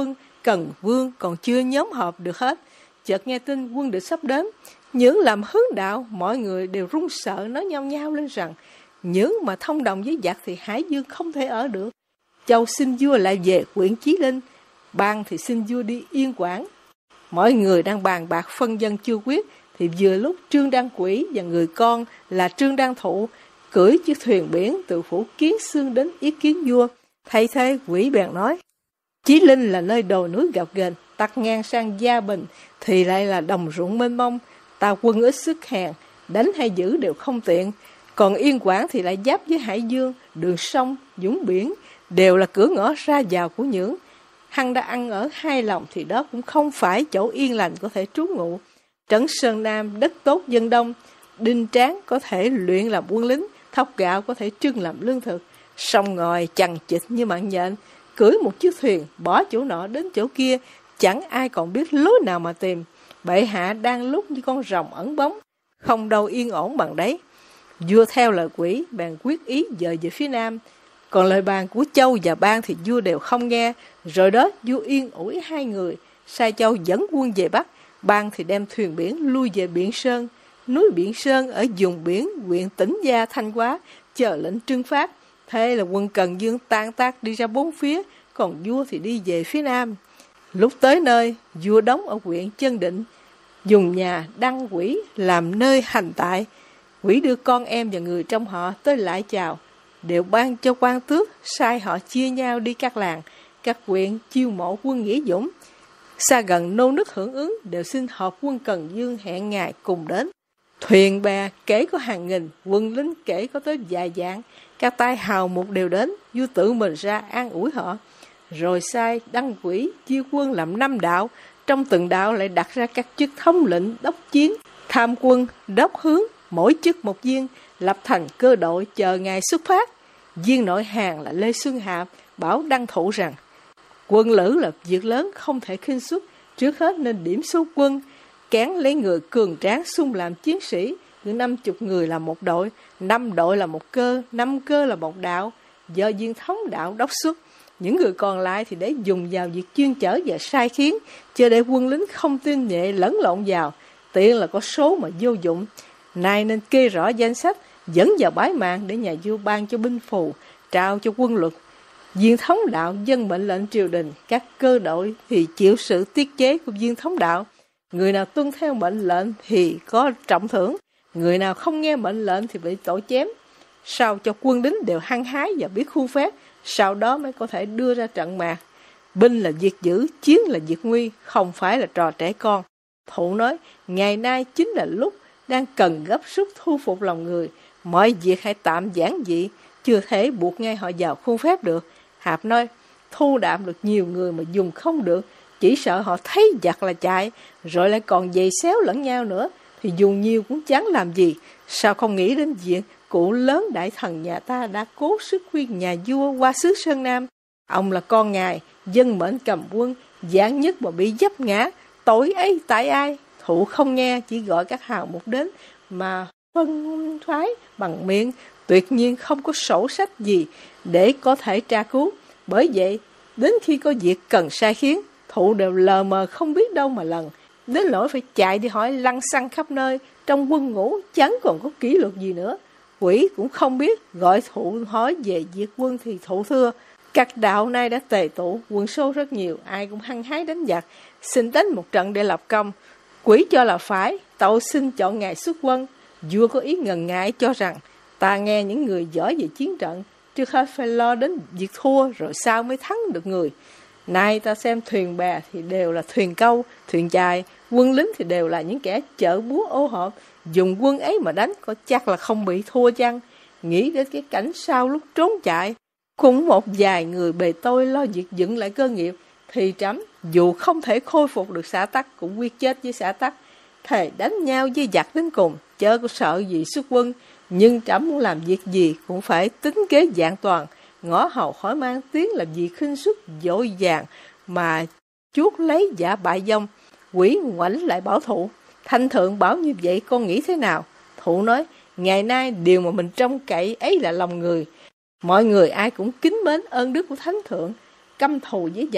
Cần Vương còn chưa nhóm họp được hết, chợt nghe tin quân địch sắp đến. Những làm hướng đạo, mọi người đều run sợ nói nhau nhau lên rằng những mà thông đồng với giặc thì Hải Dương không thể ở được. Châu xin vua lại về Quyện Chí Linh, Bang thì xin vua đi Yên Quảng. Mọi người đang bàn bạc phân dân chưa quyết, thì vừa lúc Trương Đăng Quỷ và người con là Trương Đăng Thụ cưỡi chiếc thuyền biển từ phủ Kiến Xương đến ý kiến vua. Thay thế, Quỷ bèn nói: Chí Linh là nơi đồi núi gập ghềnh, tắt ngang sang Gia Bình thì lại là đồng ruộng mênh mông, ta quân ít sức hèn, đánh hay giữ đều không tiện. Còn Yên Quảng thì lại giáp với Hải Dương, đường sông, dũng biển, đều là cửa ngõ ra vào của Nhưỡng. Hăng đã ăn ở hai lòng thì đó cũng không phải chỗ yên lành có thể trú ngụ. Trấn Sơn Nam đất tốt dân đông, Đinh Tráng có thể luyện làm quân lính, Thóc Gạo có thể trưng làm lương thực. Sông ngòi chằng chịt như mạng nhện, cưỡi một chiếc thuyền bỏ chỗ nọ đến chỗ kia, chẳng ai còn biết lối nào mà tìm. Bệ hạ đang lúc như con rồng ẩn bóng, không đâu yên ổn bằng đấy. Vua theo lời Quỷ bèn quyết ý dời về phía nam. Còn lời bàn của Châu và Bang thì vua đều không nghe. Rồi đó vua yên ủi hai người, sai Châu dẫn quân về Bắc, Bang thì đem thuyền biển lui về Biện Sơn. Núi Biện Sơn ở vùng biển huyện Tĩnh Gia, Thanh Hóa chờ lệnh trưng phát. Thế là quân Cần Dương tan tác đi ra bốn phía, còn vua thì đi về phía nam. Lúc tới nơi, vua đóng ở huyện Chân Định, dùng nhà Đăng Quỷ làm nơi hành tại. Quỷ đưa con em và người trong họ tới lại chào, đều ban cho quan tước, sai họ chia nhau đi các làng, các huyện chiêu mộ quân nghĩa dũng. Xa gần nô nức hưởng ứng đều xin họp quân Cần Dương hẹn ngày cùng đến. Thuyền bè kể có hàng nghìn, quân lính kể có tới vài vạn, các tay hào mục đều đến, vua tự mình ra an ủi họ. Rồi sai Đăng Quỷ chia quân làm năm đạo, trong từng đạo lại đặt ra các chức thống lĩnh, đốc chiến, tham quân, đốc hướng, mỗi chức một viên, lập thành cơ đội chờ ngày xuất phát. Viên nội hàng là Lê Xuân Hạp bảo Đăng Thụ rằng quân lữ là việc lớn không thể khinh suất, trước hết nên điểm số quân, kén lấy người cường tráng xung làm chiến sĩ, cứ năm chục người là một đội, năm đội là một cơ, năm cơ là một đạo, do viên thống đạo đốc xuất. Những người còn lại thì để dùng vào việc chuyên chở và sai khiến, chứ để quân lính không tinh nhuệ lẫn lộn vào, tiện là có số mà vô dụng. Nay nên kê rõ danh sách, dẫn vào bái mạng để nhà vua ban cho binh phù, trao cho quân luật. Viên thống đạo dân mệnh lệnh triều đình, các cơ đội thì chịu sự tiết chế của viên thống đạo. Người nào tuân theo mệnh lệnh thì có trọng thưởng, người nào không nghe mệnh lệnh thì bị tội chém. Sao cho quân lính đều hăng hái và biết khuôn phép, sau đó mới có thể đưa ra trận mạc. Binh là việc giữ, chiến là việc nguy, không phải là trò trẻ con. Thụ nói, ngày nay chính là lúc đang cần gấp rút thu phục lòng người, mọi việc hãy tạm giản dị, chưa thể buộc ngay họ vào khuôn phép được. Hạp nói, thu đạm được nhiều người mà dùng không được, chỉ sợ họ thấy giặc là chạy, rồi lại còn giày xéo lẫn nhau nữa, thì dùng nhiều cũng chẳng làm gì. Sao không nghĩ đến việc cụ lớn đại thần nhà ta đã cố sức khuyên nhà vua qua xứ Sơn Nam. Ông là con ngài, dân mệnh cầm quân, giảng nhất mà bị dấp ngã, tội ấy tại ai? Thụ không nghe, chỉ gọi các hào mục đến mà phân thoái bằng miệng, tuyệt nhiên không có sổ sách gì để có thể tra cứu. Bởi vậy, đến khi có việc cần sai khiến, Thụ đều lờ mờ không biết đâu mà lần, đến nỗi phải chạy đi hỏi lăng xăng khắp nơi, trong quân ngũ chẳng còn có kỷ luật gì nữa. Quỷ cũng không biết, gọi Thụ hỏi về việc quân thì Thụ thưa, các đạo nay đã tề tụ, quân số rất nhiều, ai cũng hăng hái đánh giặc, xin đánh một trận để lập công. Quỷ cho là phải, tậu xin chọn ngày xuất quân. Vua có ý ngần ngại cho rằng, ta nghe những người giỏi về chiến trận, trước hết phải lo đến việc thua rồi sao mới thắng được người. Nay ta xem thuyền bè thì đều là thuyền câu, thuyền chài, quân lính thì đều là những kẻ chợ búa ô hợp, dùng quân ấy mà đánh có chắc là không bị thua chăng. Nghĩ đến cái cảnh sau lúc trốn chạy, cũng một vài người bề tôi lo việc dựng lại cơ nghiệp, thì trẫm dù không thể khôi phục được xã Tắc cũng quyết chết với xã Tắc, thề đánh nhau với giặc đến cùng, chớ có sợ gì xuất quân. Nhưng trẫm muốn làm việc gì cũng phải tính kế vạn toàn, ngõ hầu khỏi mang tiếng làm gì khinh suất dội vàng mà chuốt lấy giả bại vong. Quỷ ngoảnh lại bảo Thụ, Thanh thượng bảo như vậy con nghĩ thế nào? Thụ nói, ngày nay điều mà mình trông cậy ấy là lòng người. Mọi người ai cũng kính mến ơn đức của Thánh thượng, căm thù với giặc,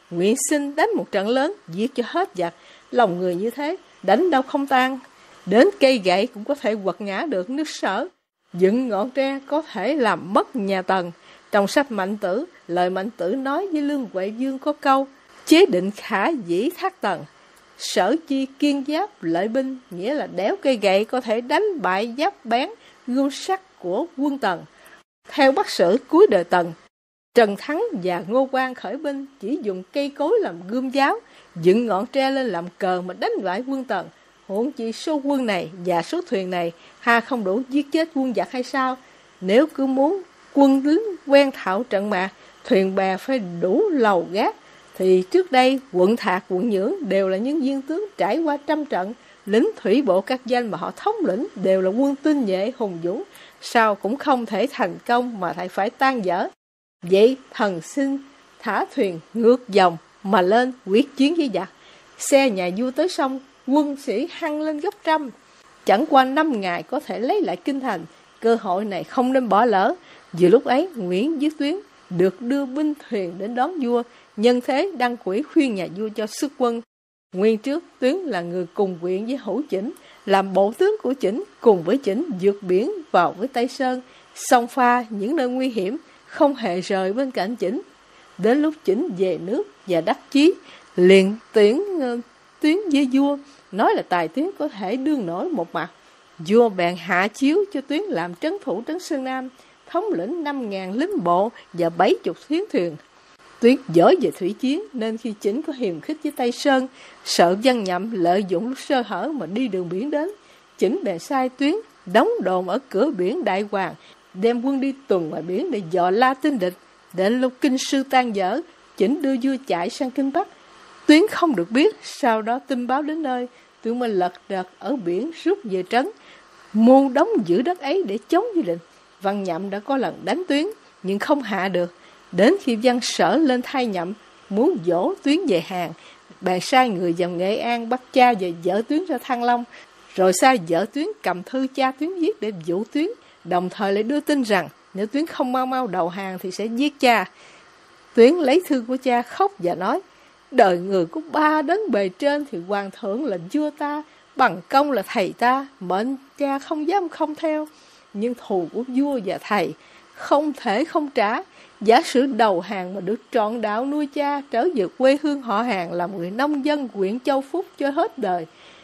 nguyện xin đánh một trận lớn, giết cho hết giặc. Lòng người như thế, đánh đâu không tan. Đến cây gậy cũng có thể quật ngã được nước Sở. Dựng ngọn tre có thể làm mất nhà Tần. Trong sách Mạnh Tử, lời Mạnh Tử nói với Lương Huệ Dương có câu: chế định khả dĩ thác Tần, sở chi kiên giáp lợi binh, nghĩa là đéo cây gậy có thể đánh bại giáp bén gươm sắt của quân Tần. Theo Bắc Sử cuối đời Tần, Trần Thắng và Ngô Quan khởi binh chỉ dùng cây cối làm gươm giáo, dựng ngọn tre lên làm cờ mà đánh bại quân Tần. Huống chi số quân này và số thuyền này ha không đủ giết chết quân giặc hay sao? Nếu cứ muốn quân lính quen thạo trận mạc, thuyền bè phải đủ lầu gác, thì trước đây quận Thạc, quận Nhưỡng đều là những viên tướng trải qua trăm trận, lính thủy bộ các danh mà họ thống lĩnh đều là quân tinh nhuệ hùng dũng, sao cũng không thể thành công mà lại phải tan vỡ. Vậy thần xin thả thuyền ngược dòng mà lên quyết chiến với giặc. Xe nhà vua tới sông, quân sĩ hăng lên gấp trăm, chẳng qua năm ngày có thể lấy lại kinh thành. Cơ hội này không nên bỏ lỡ. Vừa lúc ấy, Nguyễn với Tuyến được đưa binh thuyền đến đón vua, nhân thế đăng quỹ khuyên nhà vua cho xuất quân. Nguyên trước, Tuyến là người cùng quyện với Hữu Chỉnh, làm bộ tướng của Chỉnh, cùng với Chỉnh vượt biển vào với Tây Sơn, xông pha những nơi nguy hiểm, không hề rời bên cạnh Chỉnh. Đến lúc Chỉnh về nước và đắc chí, liền Tuyến uh, Tuyến với vua, nói là tài Tuyến có thể đương nổi một mặt. Vua bèn hạ chiếu cho Tuyến làm trấn thủ trấn Sơn Nam, thống lĩnh năm ngàn lính bộ và bảy chục chiến thuyền. Tuyến giỏi về thủy chiến nên khi Chỉnh có hiềm khích với Tây Sơn, sợ Văn Nhậm lợi dụng lúc sơ hở mà đi đường biển đến, Chỉnh bèn sai Tuyến đóng đồn ở cửa biển Đại Hoàng, đem quân đi tuần ngoài biển để dò la tin địch. Đến lúc kinh sư tan vỡ, Chỉnh đưa vua chạy sang kinh Bắc. Tuyến không được biết, sau đó tin báo đến nơi, Tuyến mới lật đật ở biển rút về trấn, mưu đóng giữ đất ấy để chống với địch. Văn Nhậm đã có lần đánh Tuyến nhưng không hạ được. Đến khi Văn Sở lên thay Nhậm, muốn dỗ Tuyến về hàng, bèn sai người vào Nghệ An bắt cha và vợ Tuyến ra Thăng Long, rồi sai vợ Tuyến cầm thư cha Tuyến viết để dụ Tuyến, đồng thời lại đưa tin rằng nếu Tuyến không mau mau đầu hàng thì sẽ giết cha. Tuyến lấy thư của cha khóc và nói: đời người có ba đấng bề trên thì hoàng thượng là vua ta, bằng công là thầy ta, mệnh cha không dám không theo. Nhưng thù của vua và thầy không thể không trả. Giả sử đầu hàng mà được trọn đạo nuôi cha, trở về quê hương họ hàng làm người nông dân huyện Châu Phúc cho hết đời,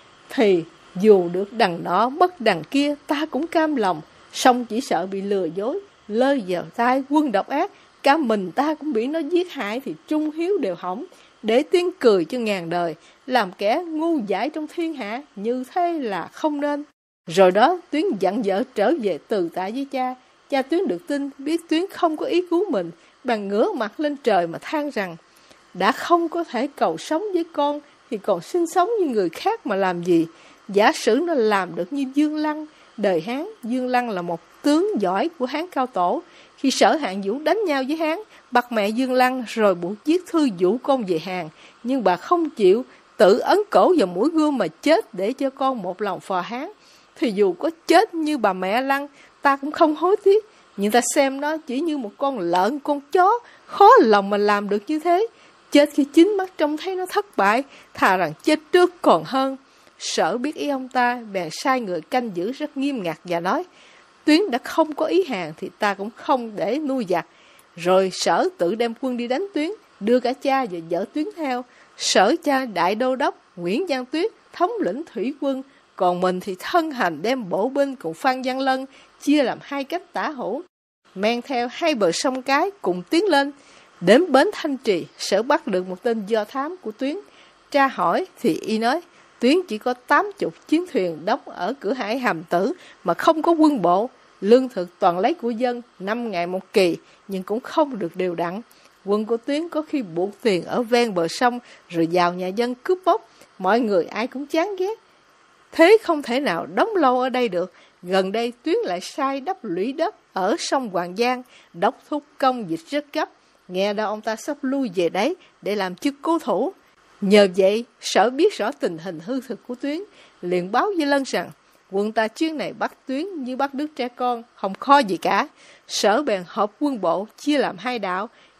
thì dù được đằng nọ mất đằng kia ta cũng cam lòng. Song chỉ sợ bị lừa dối, lơi vào tay quân độc ác, cả mình ta cũng bị nó giết hại thì trung hiếu đều hỏng. Để tiếng cười cho ngàn đời, làm kẻ ngu dại trong thiên hạ, như thế là không nên. Rồi đó, Tuyến dặn vợ trở về từ tạ với cha. Cha Tuyến được tin, biết Tuyến không có ý cứu mình, bằng ngửa mặt lên trời mà than rằng: đã không có thể cầu sống với con, thì còn sinh sống như người khác mà làm gì. Giả sử nó làm được như Dương Lăng. Đời Hán, Dương Lăng là một tướng giỏi của Hán Cao Tổ. Khi Sở Hạng Vũ đánh nhau với Hán, bắt mẹ Dương Lăng rồi buộc giết Thư Vũ con về hàng. Nhưng bà không chịu, tự ấn cổ vào mũi gươm mà chết để cho con một lòng phò Hán. Thì dù có chết như bà mẹ Lăng, ta cũng không hối tiếc. Nhưng ta xem nó chỉ như một con lợn, con chó, khó lòng mà làm được như thế. Chết khi chính mắt trông thấy nó thất bại, thà rằng chết trước còn hơn. Sở biết ý ông ta, bèn sai người canh giữ rất nghiêm ngặt và nói: Tuyến đã không có ý hàng thì ta cũng không để nuôi giặc. Rồi Sở tự đem quân đi đánh Tuyến, đưa cả cha và vợ Tuyến theo. Sở cha đại đô đốc Nguyễn Văn Tuyết thống lĩnh thủy quân, còn mình thì thân hành đem bộ binh cùng Phan Văn Lân chia làm hai cách tả hữu, men theo hai bờ sông Cái cùng tiến lên. Đến bến Thanh Trì, Sở bắt được một tên do thám của Tuyến. Tra hỏi thì y nói Tuyến chỉ có tám chục chiến thuyền đóng ở cửa hải Hàm Tử mà không có quân bộ. Lương thực toàn lấy của dân, năm ngày một kỳ, nhưng cũng không được đều đặn. Quân của Tuyến có khi buộc thuyền ở ven bờ sông rồi vào nhà dân cướp bóc. Mọi người ai cũng chán ghét. Thế không thể nào đóng lâu ở đây được. Gần đây Tuyến lại sai đắp lũy đất ở sông Hoàng Giang, đốc thúc công dịch rất gấp. Nghe đâu ông ta sắp lui về đấy để làm chức cố thủ. Nhờ vậy, Sở biết rõ tình hình hư thực của Tuyến, liền báo với Lân rằng quân ta chuyến này bắt Tuyến như bắt đứa trẻ con, không khó gì cả. Sở bèn họp quân bộ chia làm hai đạo,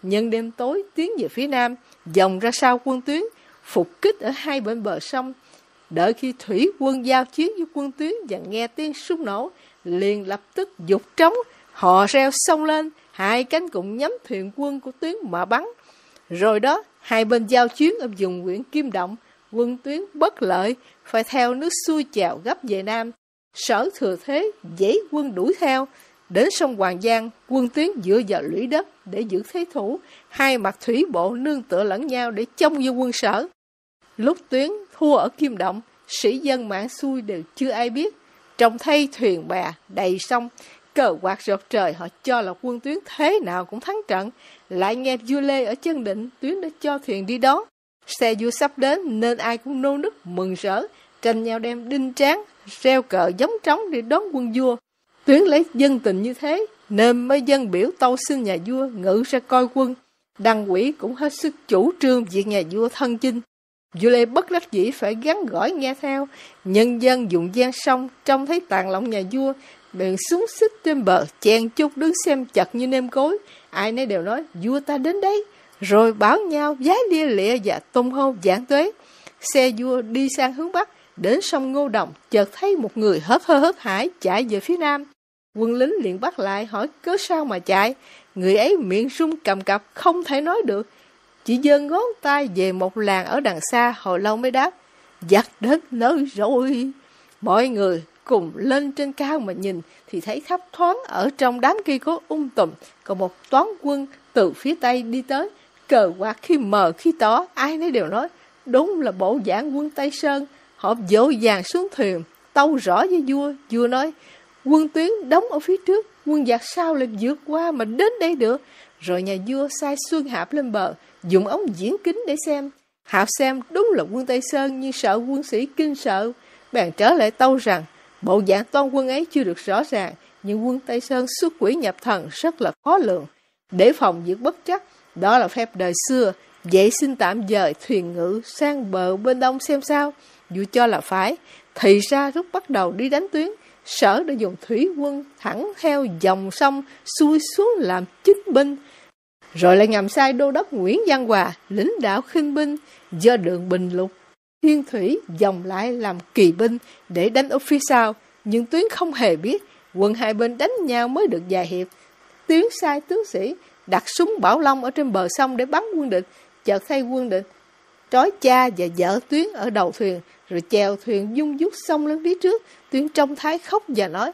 Nhân đêm tối tiến về phía nam, vòng ra sau quân Tuyến, phục kích ở hai bên bờ sông. Đợi khi thủy quân giao chiến với quân Tuyến và nghe tiếng súng nổ, liền lập tức giục trống, hò reo xông lên, hai cánh cùng nhắm thuyền quân của Tuyến mà bắn. Rồi đó, hai bên giao chiến ở vùng huyện Kim Động, quân Tuyến bất lợi, phải theo nước xuôi chèo gấp về Nam. Sở Thừa Thế dãy quân đuổi theo, đến sông Hoàng Giang, quân Tuyến dựa vào lũy đất để giữ thế thủ, hai mặt thủy bộ nương tựa lẫn nhau để chống vô quân Sở. Lúc Tuyến thua ở Kim Động, sĩ dân mạn xuôi đều chưa ai biết. Trông thấy thuyền bè đầy sông, cờ quạt rợp trời, họ cho là quân Tuyến thế nào cũng thắng trận. Lại nghe vua Lê ở chân Định, Tuyến đã cho thuyền đi đón. Xe vua sắp đến nên ai cũng nô nức mừng rỡ, tranh nhau đem đinh tráng, reo cờ giống trống để đón quân vua. Tuyến lấy dân tình như thế, nên mới dân biểu tâu xin nhà vua ngự ra coi quân. Đăng Quỷ cũng hết sức chủ trương việc nhà vua thân chinh. Vua Lê bất đắc dĩ phải gắn gỏi nghe theo. Nhân dân dùng gian sông, trông thấy tàn lộng nhà vua, bèn súng xích trên bờ, chen chúc đứng xem chật như nêm cối. Ai nấy đều nói, vua ta đến đấy. Rồi bảo nhau vái lia lịa và tung hô vạn tuế. Xe vua đi sang hướng Bắc, đến sông Ngô Đồng, chợt thấy một người hớt hơ hớt hải chạy về phía Nam. Quân lính liền bắt lại, hỏi cớ sao mà chạy. Người ấy miệng run cầm cập, không thể nói được, chỉ giơ ngón tay về một làng ở đằng xa. Hồi lâu mới đáp, giặc đến nơi rồi. Mọi người cùng lên trên cao mà nhìn, thì thấy thấp thoáng ở trong đám cây cối um tùm, còn một toán quân từ phía tây đi tới, cờ quạt khi mờ khi tỏ. Ai nấy đều nói, đúng là bộ dạng quân Tây Sơn. Họ vội vàng xuống thuyền, tâu rõ với vua. Vua nói, quân Tuyến đóng ở phía trước, quân giặc sao lại vượt qua mà đến đây được. Rồi nhà vua sai Xuân Hạp lên bờ, dùng ống diễn kính để xem. Hạp xem đúng là quân Tây Sơn, nhưng sợ quân sĩ kinh sợ, bèn trở lại tâu rằng, bộ dạng toan quân ấy chưa được rõ ràng, nhưng quân Tây Sơn xuất quỷ nhập thần rất là khó lường. Để phòng việc bất trắc, đó là phép đời xưa, vậy xin tạm dời thuyền ngự sang bờ bên đông xem sao. Vua cho là phải, thì ra lúc bắt đầu đi đánh Tuyến, Sở đã dùng thủy quân thẳng theo dòng sông xuôi xuống làm chinh binh. Rồi lại ngầm sai đô đốc Nguyễn Văn Hòa lãnh đạo khinh binh, do Đường Bình Lục thiên thủy dòng lại làm kỳ binh để đánh ở phía sau. Nhưng Tuyến không hề biết, quân hai bên đánh nhau mới được vài hiệp, Tuyến sai tướng sĩ đặt súng Bảo Long ở trên bờ sông để bắn quân địch. Chợt thấy quân địch trói cha và vợ Tuyến ở đầu thuyền, rồi chèo thuyền dung dút xông lên phía trước. Tuyến trong thái khóc và nói,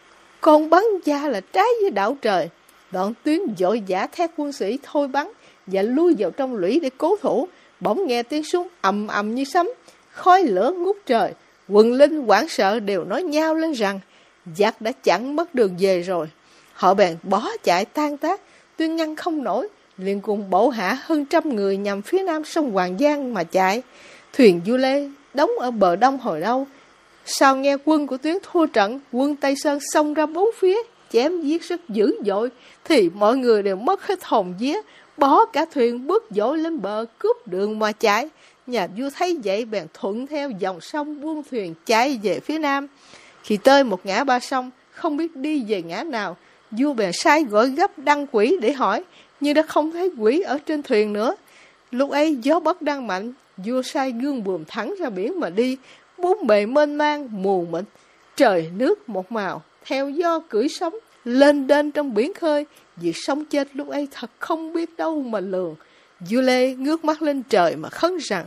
con bắn cha là trái với đạo trời. Đoạn Tuyến vội vã thét quân sĩ thôi bắn và lui vào trong lũy để cố thủ. Bỗng nghe tiếng súng ầm ầm như sấm, khói lửa ngút trời. Quần linh hoảng sợ đều nói nhau lên rằng giặc đã chặn mất đường về rồi. Họ bèn bỏ chạy tan tác. Tuyến ngăn không nổi, liền cùng bộ hạ hơn trăm người nhằm phía nam sông Hoàng Giang mà chạy. Thuyền vua Lê đóng ở bờ đông hồi lâu. Sau nghe quân của Tuyến thua trận, quân Tây Sơn xông ra bốn phía, chém giết rất dữ dội, thì mọi người đều mất hết hồn vía, bỏ cả thuyền bước dội lên bờ cướp đường mà chạy. Nhà vua thấy vậy bèn thuận theo dòng sông buông thuyền chạy về phía nam. Khi tới một ngã ba sông, không biết đi về ngã nào, vua bèn sai gọi gấp Đăng Quỷ để hỏi, nhưng đã không thấy quỷ ở trên thuyền nữa. Lúc ấy gió bất đang mạnh, vua sai gương buồm thẳng ra biển mà đi. Bốn bề mênh mang mù mịt, trời nước một màu, theo do cưỡi sóng lên đên trong biển khơi. Việc sống chết lúc ấy thật không biết đâu mà lường. Vua Lê ngước mắt lên trời mà khấn rằng,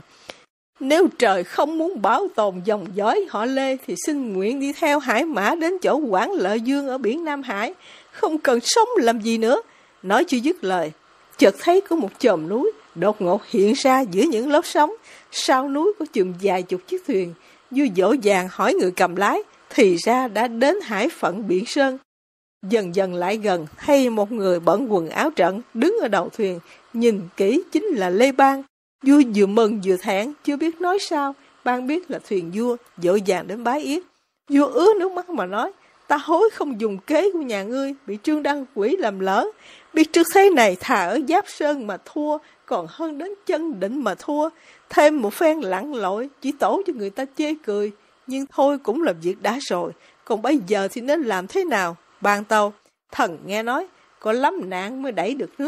nếu trời không muốn bảo tồn dòng dõi họ Lê, thì xin nguyện đi theo hải mã đến chỗ Quảng Lợi Dương ở biển Nam Hải, không cần sống làm gì nữa. Nói chưa dứt lời, chợt thấy có một chòm núi đột ngột hiện ra giữa những lớp sóng. Sau núi có chừng vài chục chiếc thuyền. Vua dỗ dàng hỏi người cầm lái, thì ra đã đến hải phận Biện Sơn. Dần dần lại gần, thấy một người bận quần áo trận đứng ở đầu thuyền, nhìn kỹ chính là Lê Bang. Vua vừa mừng vừa thẹn, chưa biết nói sao. Bang biết là thuyền vua, dỗ dàng đến bái yết. Vua ứa nước mắt mà nói, ta hối không dùng kế của nhà ngươi, bị Trương Đăng Quỷ làm lỡ. Biết trước thế này thà ở Giáp Sơn mà thua, còn hơn đến Chân Định mà thua. Thêm một phen lặn lội, chỉ tổ cho người ta chê cười. Nhưng thôi cũng là việc đã rồi, còn bây giờ thì nên làm thế nào? Ban tâu, thần nghe nói, có lắm nạn mới đẩy được nước.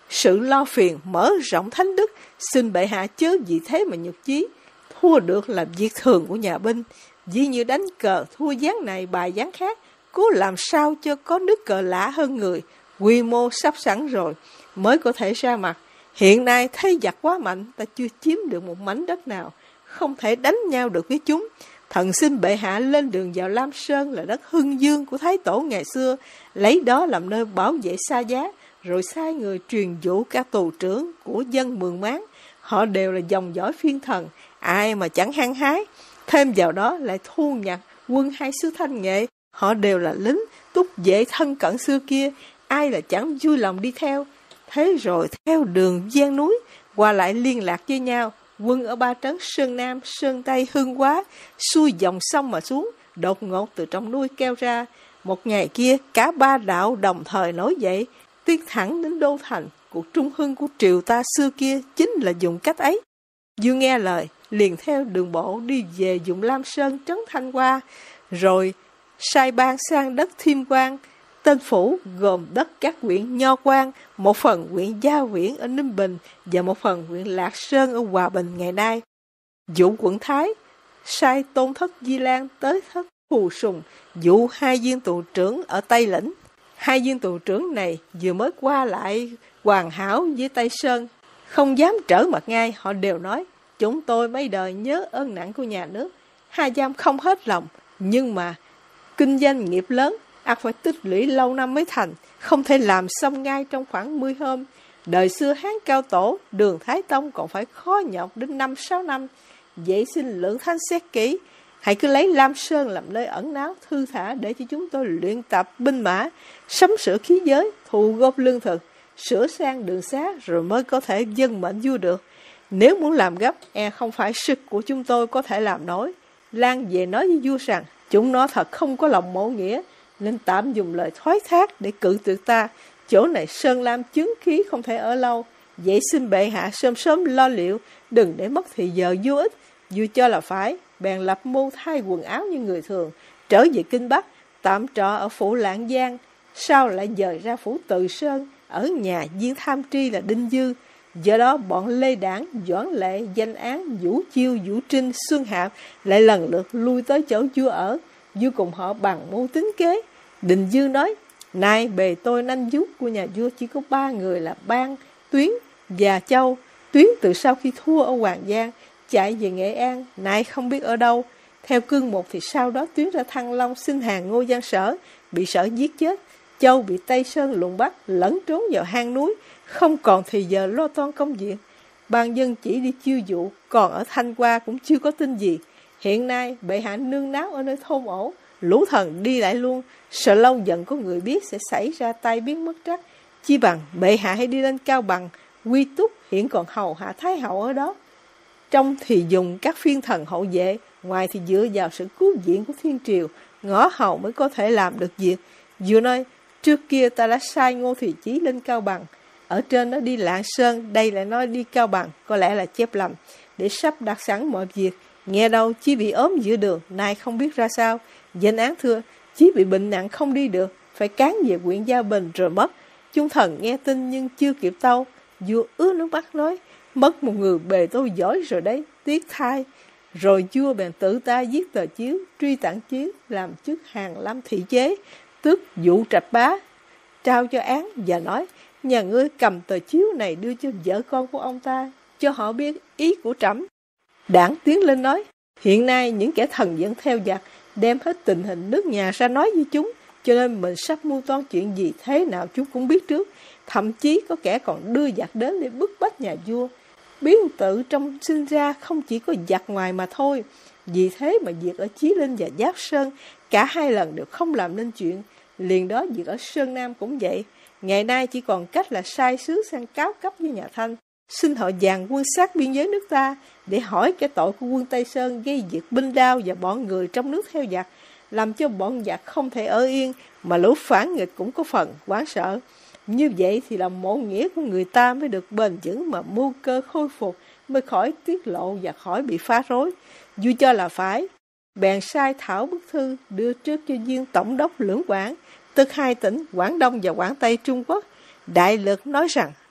sự lo phiền mở rộng thánh đức, xin bệ hạ chớ vì thế mà nhục chí. Thua được là việc thường của nhà binh, dĩ như đánh cờ thua ván này bài ván khác, cố làm sao cho có nước cờ lạ hơn người, quy mô sắp sẵn rồi mới có thể ra mặt. Hiện nay thấy giặc quá mạnh, ta chưa chiếm được một mảnh đất nào, không thể đánh nhau được với chúng. Thần xin bệ hạ lên đường vào Lam Sơn là đất hưng dương của Thái Tổ ngày xưa, lấy đó làm nơi bảo vệ Sa Giá, rồi sai người truyền dụ các tù trưởng của dân Mường Mán. Họ đều là dòng dõi phiên thần, ai mà chẳng hăng hái. Thêm vào đó lại thu nhặt quân hai xứ Thanh Nghệ, họ đều là lính túc vệ thân cận xưa kia, ai là chẳng vui lòng đi theo. Thế rồi theo đường gian núi, qua lại liên lạc với nhau, quân ở ba trấn Sơn Nam, Sơn Tây, Hưng Hóa, xuôi dòng sông mà xuống, đột ngột từ trong núi keo ra. Một ngày kia, cả ba đạo đồng thời nổi dậy, tiến thẳng đến đô thành. Cuộc trung hưng của triều ta xưa kia chính là dùng cách ấy. Vua nghe lời, liền theo đường bộ đi về vùng Lam Sơn trấn Thanh Hoa, rồi sai ban sang đất Thiêm Quang. Tên phủ gồm đất các huyện Nho Quan, một phần huyện Gia Viễn ở Ninh Bình và một phần huyện Lạc Sơn ở Hòa Bình ngày nay. Dụ quận Thái sai Tôn Thất Di Lan tới Thất Phù Sùng, dụ hai viên tù trưởng ở Tây Lĩnh. Hai viên tù trưởng này vừa mới qua lại hoàn hảo với Tây Sơn, không dám trở mặt ngay. Họ đều nói, chúng tôi mấy đời nhớ ơn nặng của nhà nước, hai giam không hết lòng, nhưng mà kinh doanh nghiệp lớn, ắt phải tích lũy lâu năm mới thành, không thể làm xong ngay trong khoảng mười hôm. Đời xưa Hán Cao Tổ, Đường Thái Tông còn phải khó nhọc đến năm sáu năm. Vậy xin lượng thanh xét kỹ, hãy cứ lấy Lam Sơn làm nơi ẩn náu thư thả để cho chúng tôi luyện tập binh mã, sắm sửa khí giới, thu góp lương thực, sửa sang đường xá, rồi mới có thể dân mệnh vua được. Nếu muốn làm gấp, e không phải sức của chúng tôi có thể làm nổi. Lan về nói với vua rằng chúng nó thật không có lòng mẫu nghĩa, nên tạm dùng lời thoái thác để cự tuyệt ta. Chỗ này Sơn Lam chứng khí không thể ở lâu, vậy xin bệ hạ sớm sớm lo liệu, đừng để mất thì giờ vô ích. Vua cho là phải, bèn lập mưu thay quần áo như người thường, trở về Kinh Bắc, tạm trọ ở phủ Lạng Giang, sau lại dời ra phủ Từ Sơn, ở nhà viên tham tri là Đinh Dư. Do đó bọn Lê Đảng, Doãn Lệ, Danh Án, Vũ Chiêu, Vũ Trinh, Xuân Hạp lại lần lượt lui tới chỗ vua ở. Vua cùng họ bằng mưu tính kế. Đình Dư nói, nay bề tôi nanh vuốt của nhà vua chỉ có ba người là Ban, Tuyến và Châu. Tuyến từ sau khi thua ở Hoàng Giang chạy về Nghệ An, nay không biết ở đâu. Theo cương mục thì sau đó Tuyến ra Thăng Long xin hàng Ngô Giang Sở, bị Sở giết chết. Châu bị Tây Sơn lùng bắt, lẫn trốn vào hang núi, không còn thì giờ lo toan công việc. Ban dân chỉ đi chiêu dụ, còn ở Thanh Hoa cũng chưa có tin gì. Hiện nay bệ hạ nương náo ở nơi thôn ổ, lũ thần đi lại luôn, sợ lâu dần có người biết sẽ xảy ra tai biến mất trắc. Chi bằng bệ hạ hãy đi lên Cao Bằng, Quy Túc hiện còn hầu hạ Thái hậu ở đó. Trong thì dùng các phiên thần hậu vệ, ngoài thì dựa vào sự cứu viện của thiên triều, ngõ hầu mới có thể làm được việc. Vừa nói, trước kia ta đã sai Ngô Thùy Chí lên Cao Bằng, ở trên nó đi Lạng Sơn, đây lại nói đi Cao Bằng, có lẽ là chép lầm, để sắp đặt sẵn mọi việc. Nghe đâu Chí bị ốm giữa đường, nay không biết ra sao. Danh Án thưa, Chí bị bệnh nặng không đi được, phải cán về huyện Gia Bình rồi mất. Chúng thần nghe tin nhưng chưa kịp tâu. Vua ướt nước mắt nói, mất một người bề tôi giỏi rồi đấy, tiếc thay. Rồi vua bèn tự ta viết tờ chiếu, truy tặng chiếu, làm chức Hàn Lâm thị chế, tức Dụ Trạch Bá, trao cho Án và nói, nhà ngươi cầm tờ chiếu này đưa cho vợ con của ông ta, cho họ biết ý của trẫm. Đảng tiến lên nói, hiện nay những kẻ thần dẫn theo giặc, đem hết tình hình nước nhà ra nói với chúng, cho nên mình sắp mưu toan chuyện gì thế nào chúng cũng biết trước. Thậm chí có kẻ còn đưa giặc đến để bức bách nhà vua. Biến tự trong sinh ra không chỉ có giặc ngoài mà thôi. Vì thế mà việc ở Chí Linh và Giáp Sơn, cả hai lần đều không làm nên chuyện. Liền đó việc ở Sơn Nam cũng vậy. Ngày nay chỉ còn cách là sai sứ sang cáo cấp với nhà Thanh, xin họ dàn quân sát biên giới nước ta, để hỏi cái tội của quân Tây Sơn gây việc binh đao và bọn người trong nước theo giặc, làm cho bọn giặc không thể ở yên, mà lũ phản nghịch cũng có phần hoảng sợ. Như vậy thì lòng mộ nghĩa của người ta mới được bền vững, mà mưu cơ khôi phục mới khỏi tiết lộ và khỏi bị phá rối. Vua cho là phải, bèn sai thảo bức thư đưa trước cho viên tổng đốc Lưỡng Quảng, tức hai tỉnh Quảng Đông và Quảng Tây Trung Quốc. Đại lược nói rằng,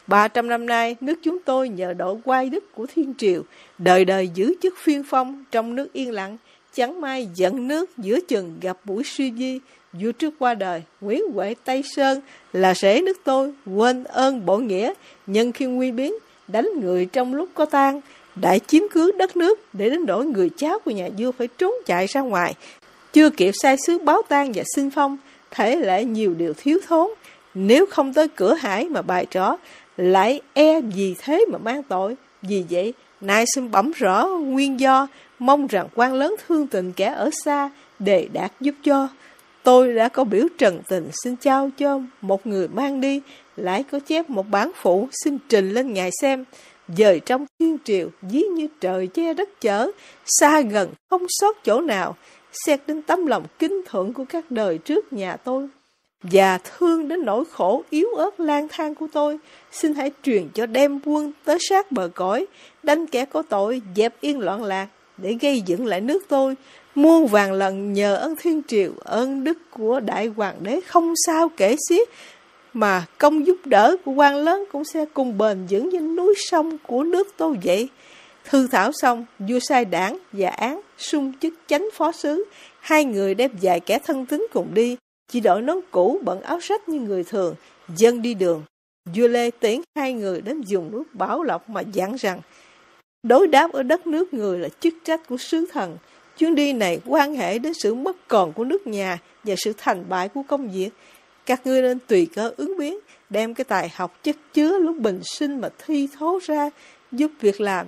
Ba trăm năm nay, nước chúng tôi nhờ độ oai đức của thiên triều, đời đời giữ chức phiên phong trong nước yên lặng, chẳng may giận nước giữa chừng gặp buổi suy di. Vua trước qua đời, Nguyễn Huệ Tây Sơn là rể nước tôi, quên ơn bội nghĩa, nhân khi nguy biến, đánh người trong lúc có tang, đại chiếm cứ đất nước để đến nỗi người cháu của nhà vua phải trốn chạy ra ngoài, chưa kịp sai sứ báo tang và xin phong, thể lệ nhiều điều thiếu thốn. Nếu không tới cửa hải mà bài trỏ, lại e vì thế mà mang tội. Vì vậy, nay xin bẩm rõ nguyên do, mong rằng quan lớn thương tình kẻ ở xa, đề đạt giúp cho. Tôi đã có biểu trần tình xin trao cho một người mang đi, lại có chép một bản phụ xin trình lên ngài xem. Dời trong thiên triều, ví như trời che đất chở, xa gần không sót chỗ nào, xét đến tấm lòng kính thuận của các đời trước nhà tôi, và thương đến nỗi khổ yếu ớt lang thang của tôi, xin hãy truyền cho đem quân tới sát bờ cõi, đánh kẻ có tội, dẹp yên loạn lạc, để gây dựng lại nước tôi. Muôn vàng lần nhờ ơn thiên triều, ơn đức của đại hoàng đế không sao kể xiết, mà công giúp đỡ của quan lớn cũng sẽ cùng bền vững như núi sông của nước tôi vậy. Thư thảo xong, vua sai đảng và án sung chức chánh phó sứ, hai người đem vài kẻ thân tín cùng đi, chỉ đội nón cũ bận áo rách như người thường, dân đi đường. Vua Lê tiễn hai người đến vùng núi Bảo Lộc mà dặn rằng, đối đáp ở đất nước người là chức trách của sứ thần. Chuyến đi này quan hệ đến sự mất còn của nước nhà và sự thành bại của công việc. Các ngươi nên tùy cơ ứng biến, đem cái tài học chất chứa lúc bình sinh mà thi thố ra, giúp việc làm.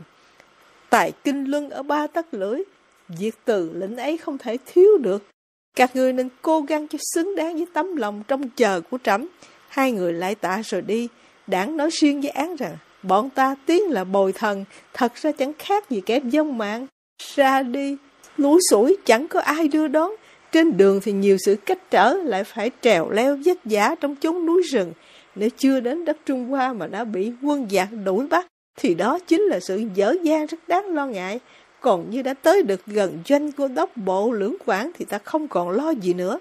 Tài kinh luân ở ba tấc lưỡi, việc từ lĩnh ấy không thể thiếu được. Các ngươi nên cố gắng cho xứng đáng với tấm lòng trông chờ của trẫm. Hai người lại tạ rồi đi. Đảng nói riêng với án rằng, bọn ta tiếng là bồi thần, thật ra chẳng khác gì kẻ vong mạng. Ra đi, lúi sủi chẳng có ai đưa đón. Trên đường thì nhiều sự cách trở, lại phải trèo leo vất vả trong chốn núi rừng. Nếu chưa đến đất Trung Hoa mà đã bị quân giặc đuổi bắt, thì đó chính là sự dở dang rất đáng lo ngại. Còn như đã tới được gần doanh của đốc bộ lưỡng quản thì ta không còn lo gì nữa.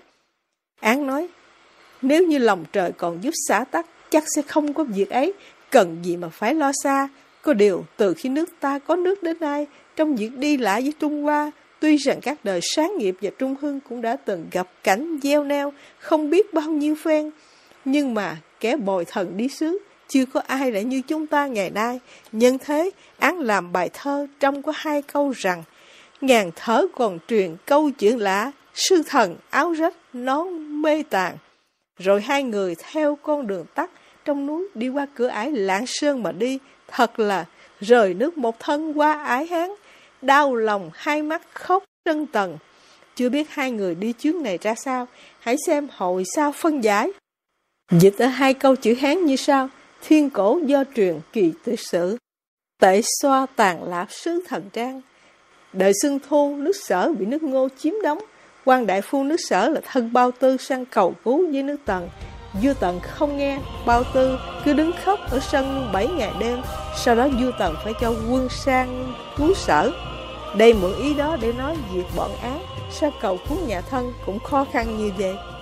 Án nói, nếu như lòng trời còn giúp xả tắc, chắc sẽ không có việc ấy, cần gì mà phải lo xa. Có điều, từ khi nước ta có nước đến nay, trong việc đi lại với Trung Hoa, tuy rằng các đời sáng nghiệp và Trung Hưng cũng đã từng gặp cảnh gieo neo, không biết bao nhiêu phen, nhưng mà kẻ bồi thần đi xứ, chưa có ai lại như chúng ta ngày nay. Nhân thế, án làm bài thơ trong có hai câu rằng, ngàn thở còn truyền câu chuyện lạ, sư thần áo rách nón mê tàn. Rồi hai người theo con đường tắt trong núi đi qua cửa ải Lạng Sơn mà đi, thật là rời nước một thân qua ải Hán, đau lòng hai mắt khóc trân tần. Chưa biết hai người đi chuyến này ra sao, hãy xem hồi sao phân giải. Dịch ở hai câu chữ Hán như sau: thiên cổ do truyền kỳ tự sử, tệ xoa tàn lạp sứ thần trang. Đời Xuân Thu, nước Sở bị nước Ngô chiếm đóng. Quan đại phu nước Sở là thân Bao Tư sang cầu cứu với nước Tần. Vua Tần không nghe, Bao Tư cứ đứng khóc ở sân bảy ngày đêm. Sau đó vua Tần phải cho quân sang cứu Sở. Đây mượn ý đó để nói việc bọn Án sang cầu cứu nhà thân cũng khó khăn như vậy.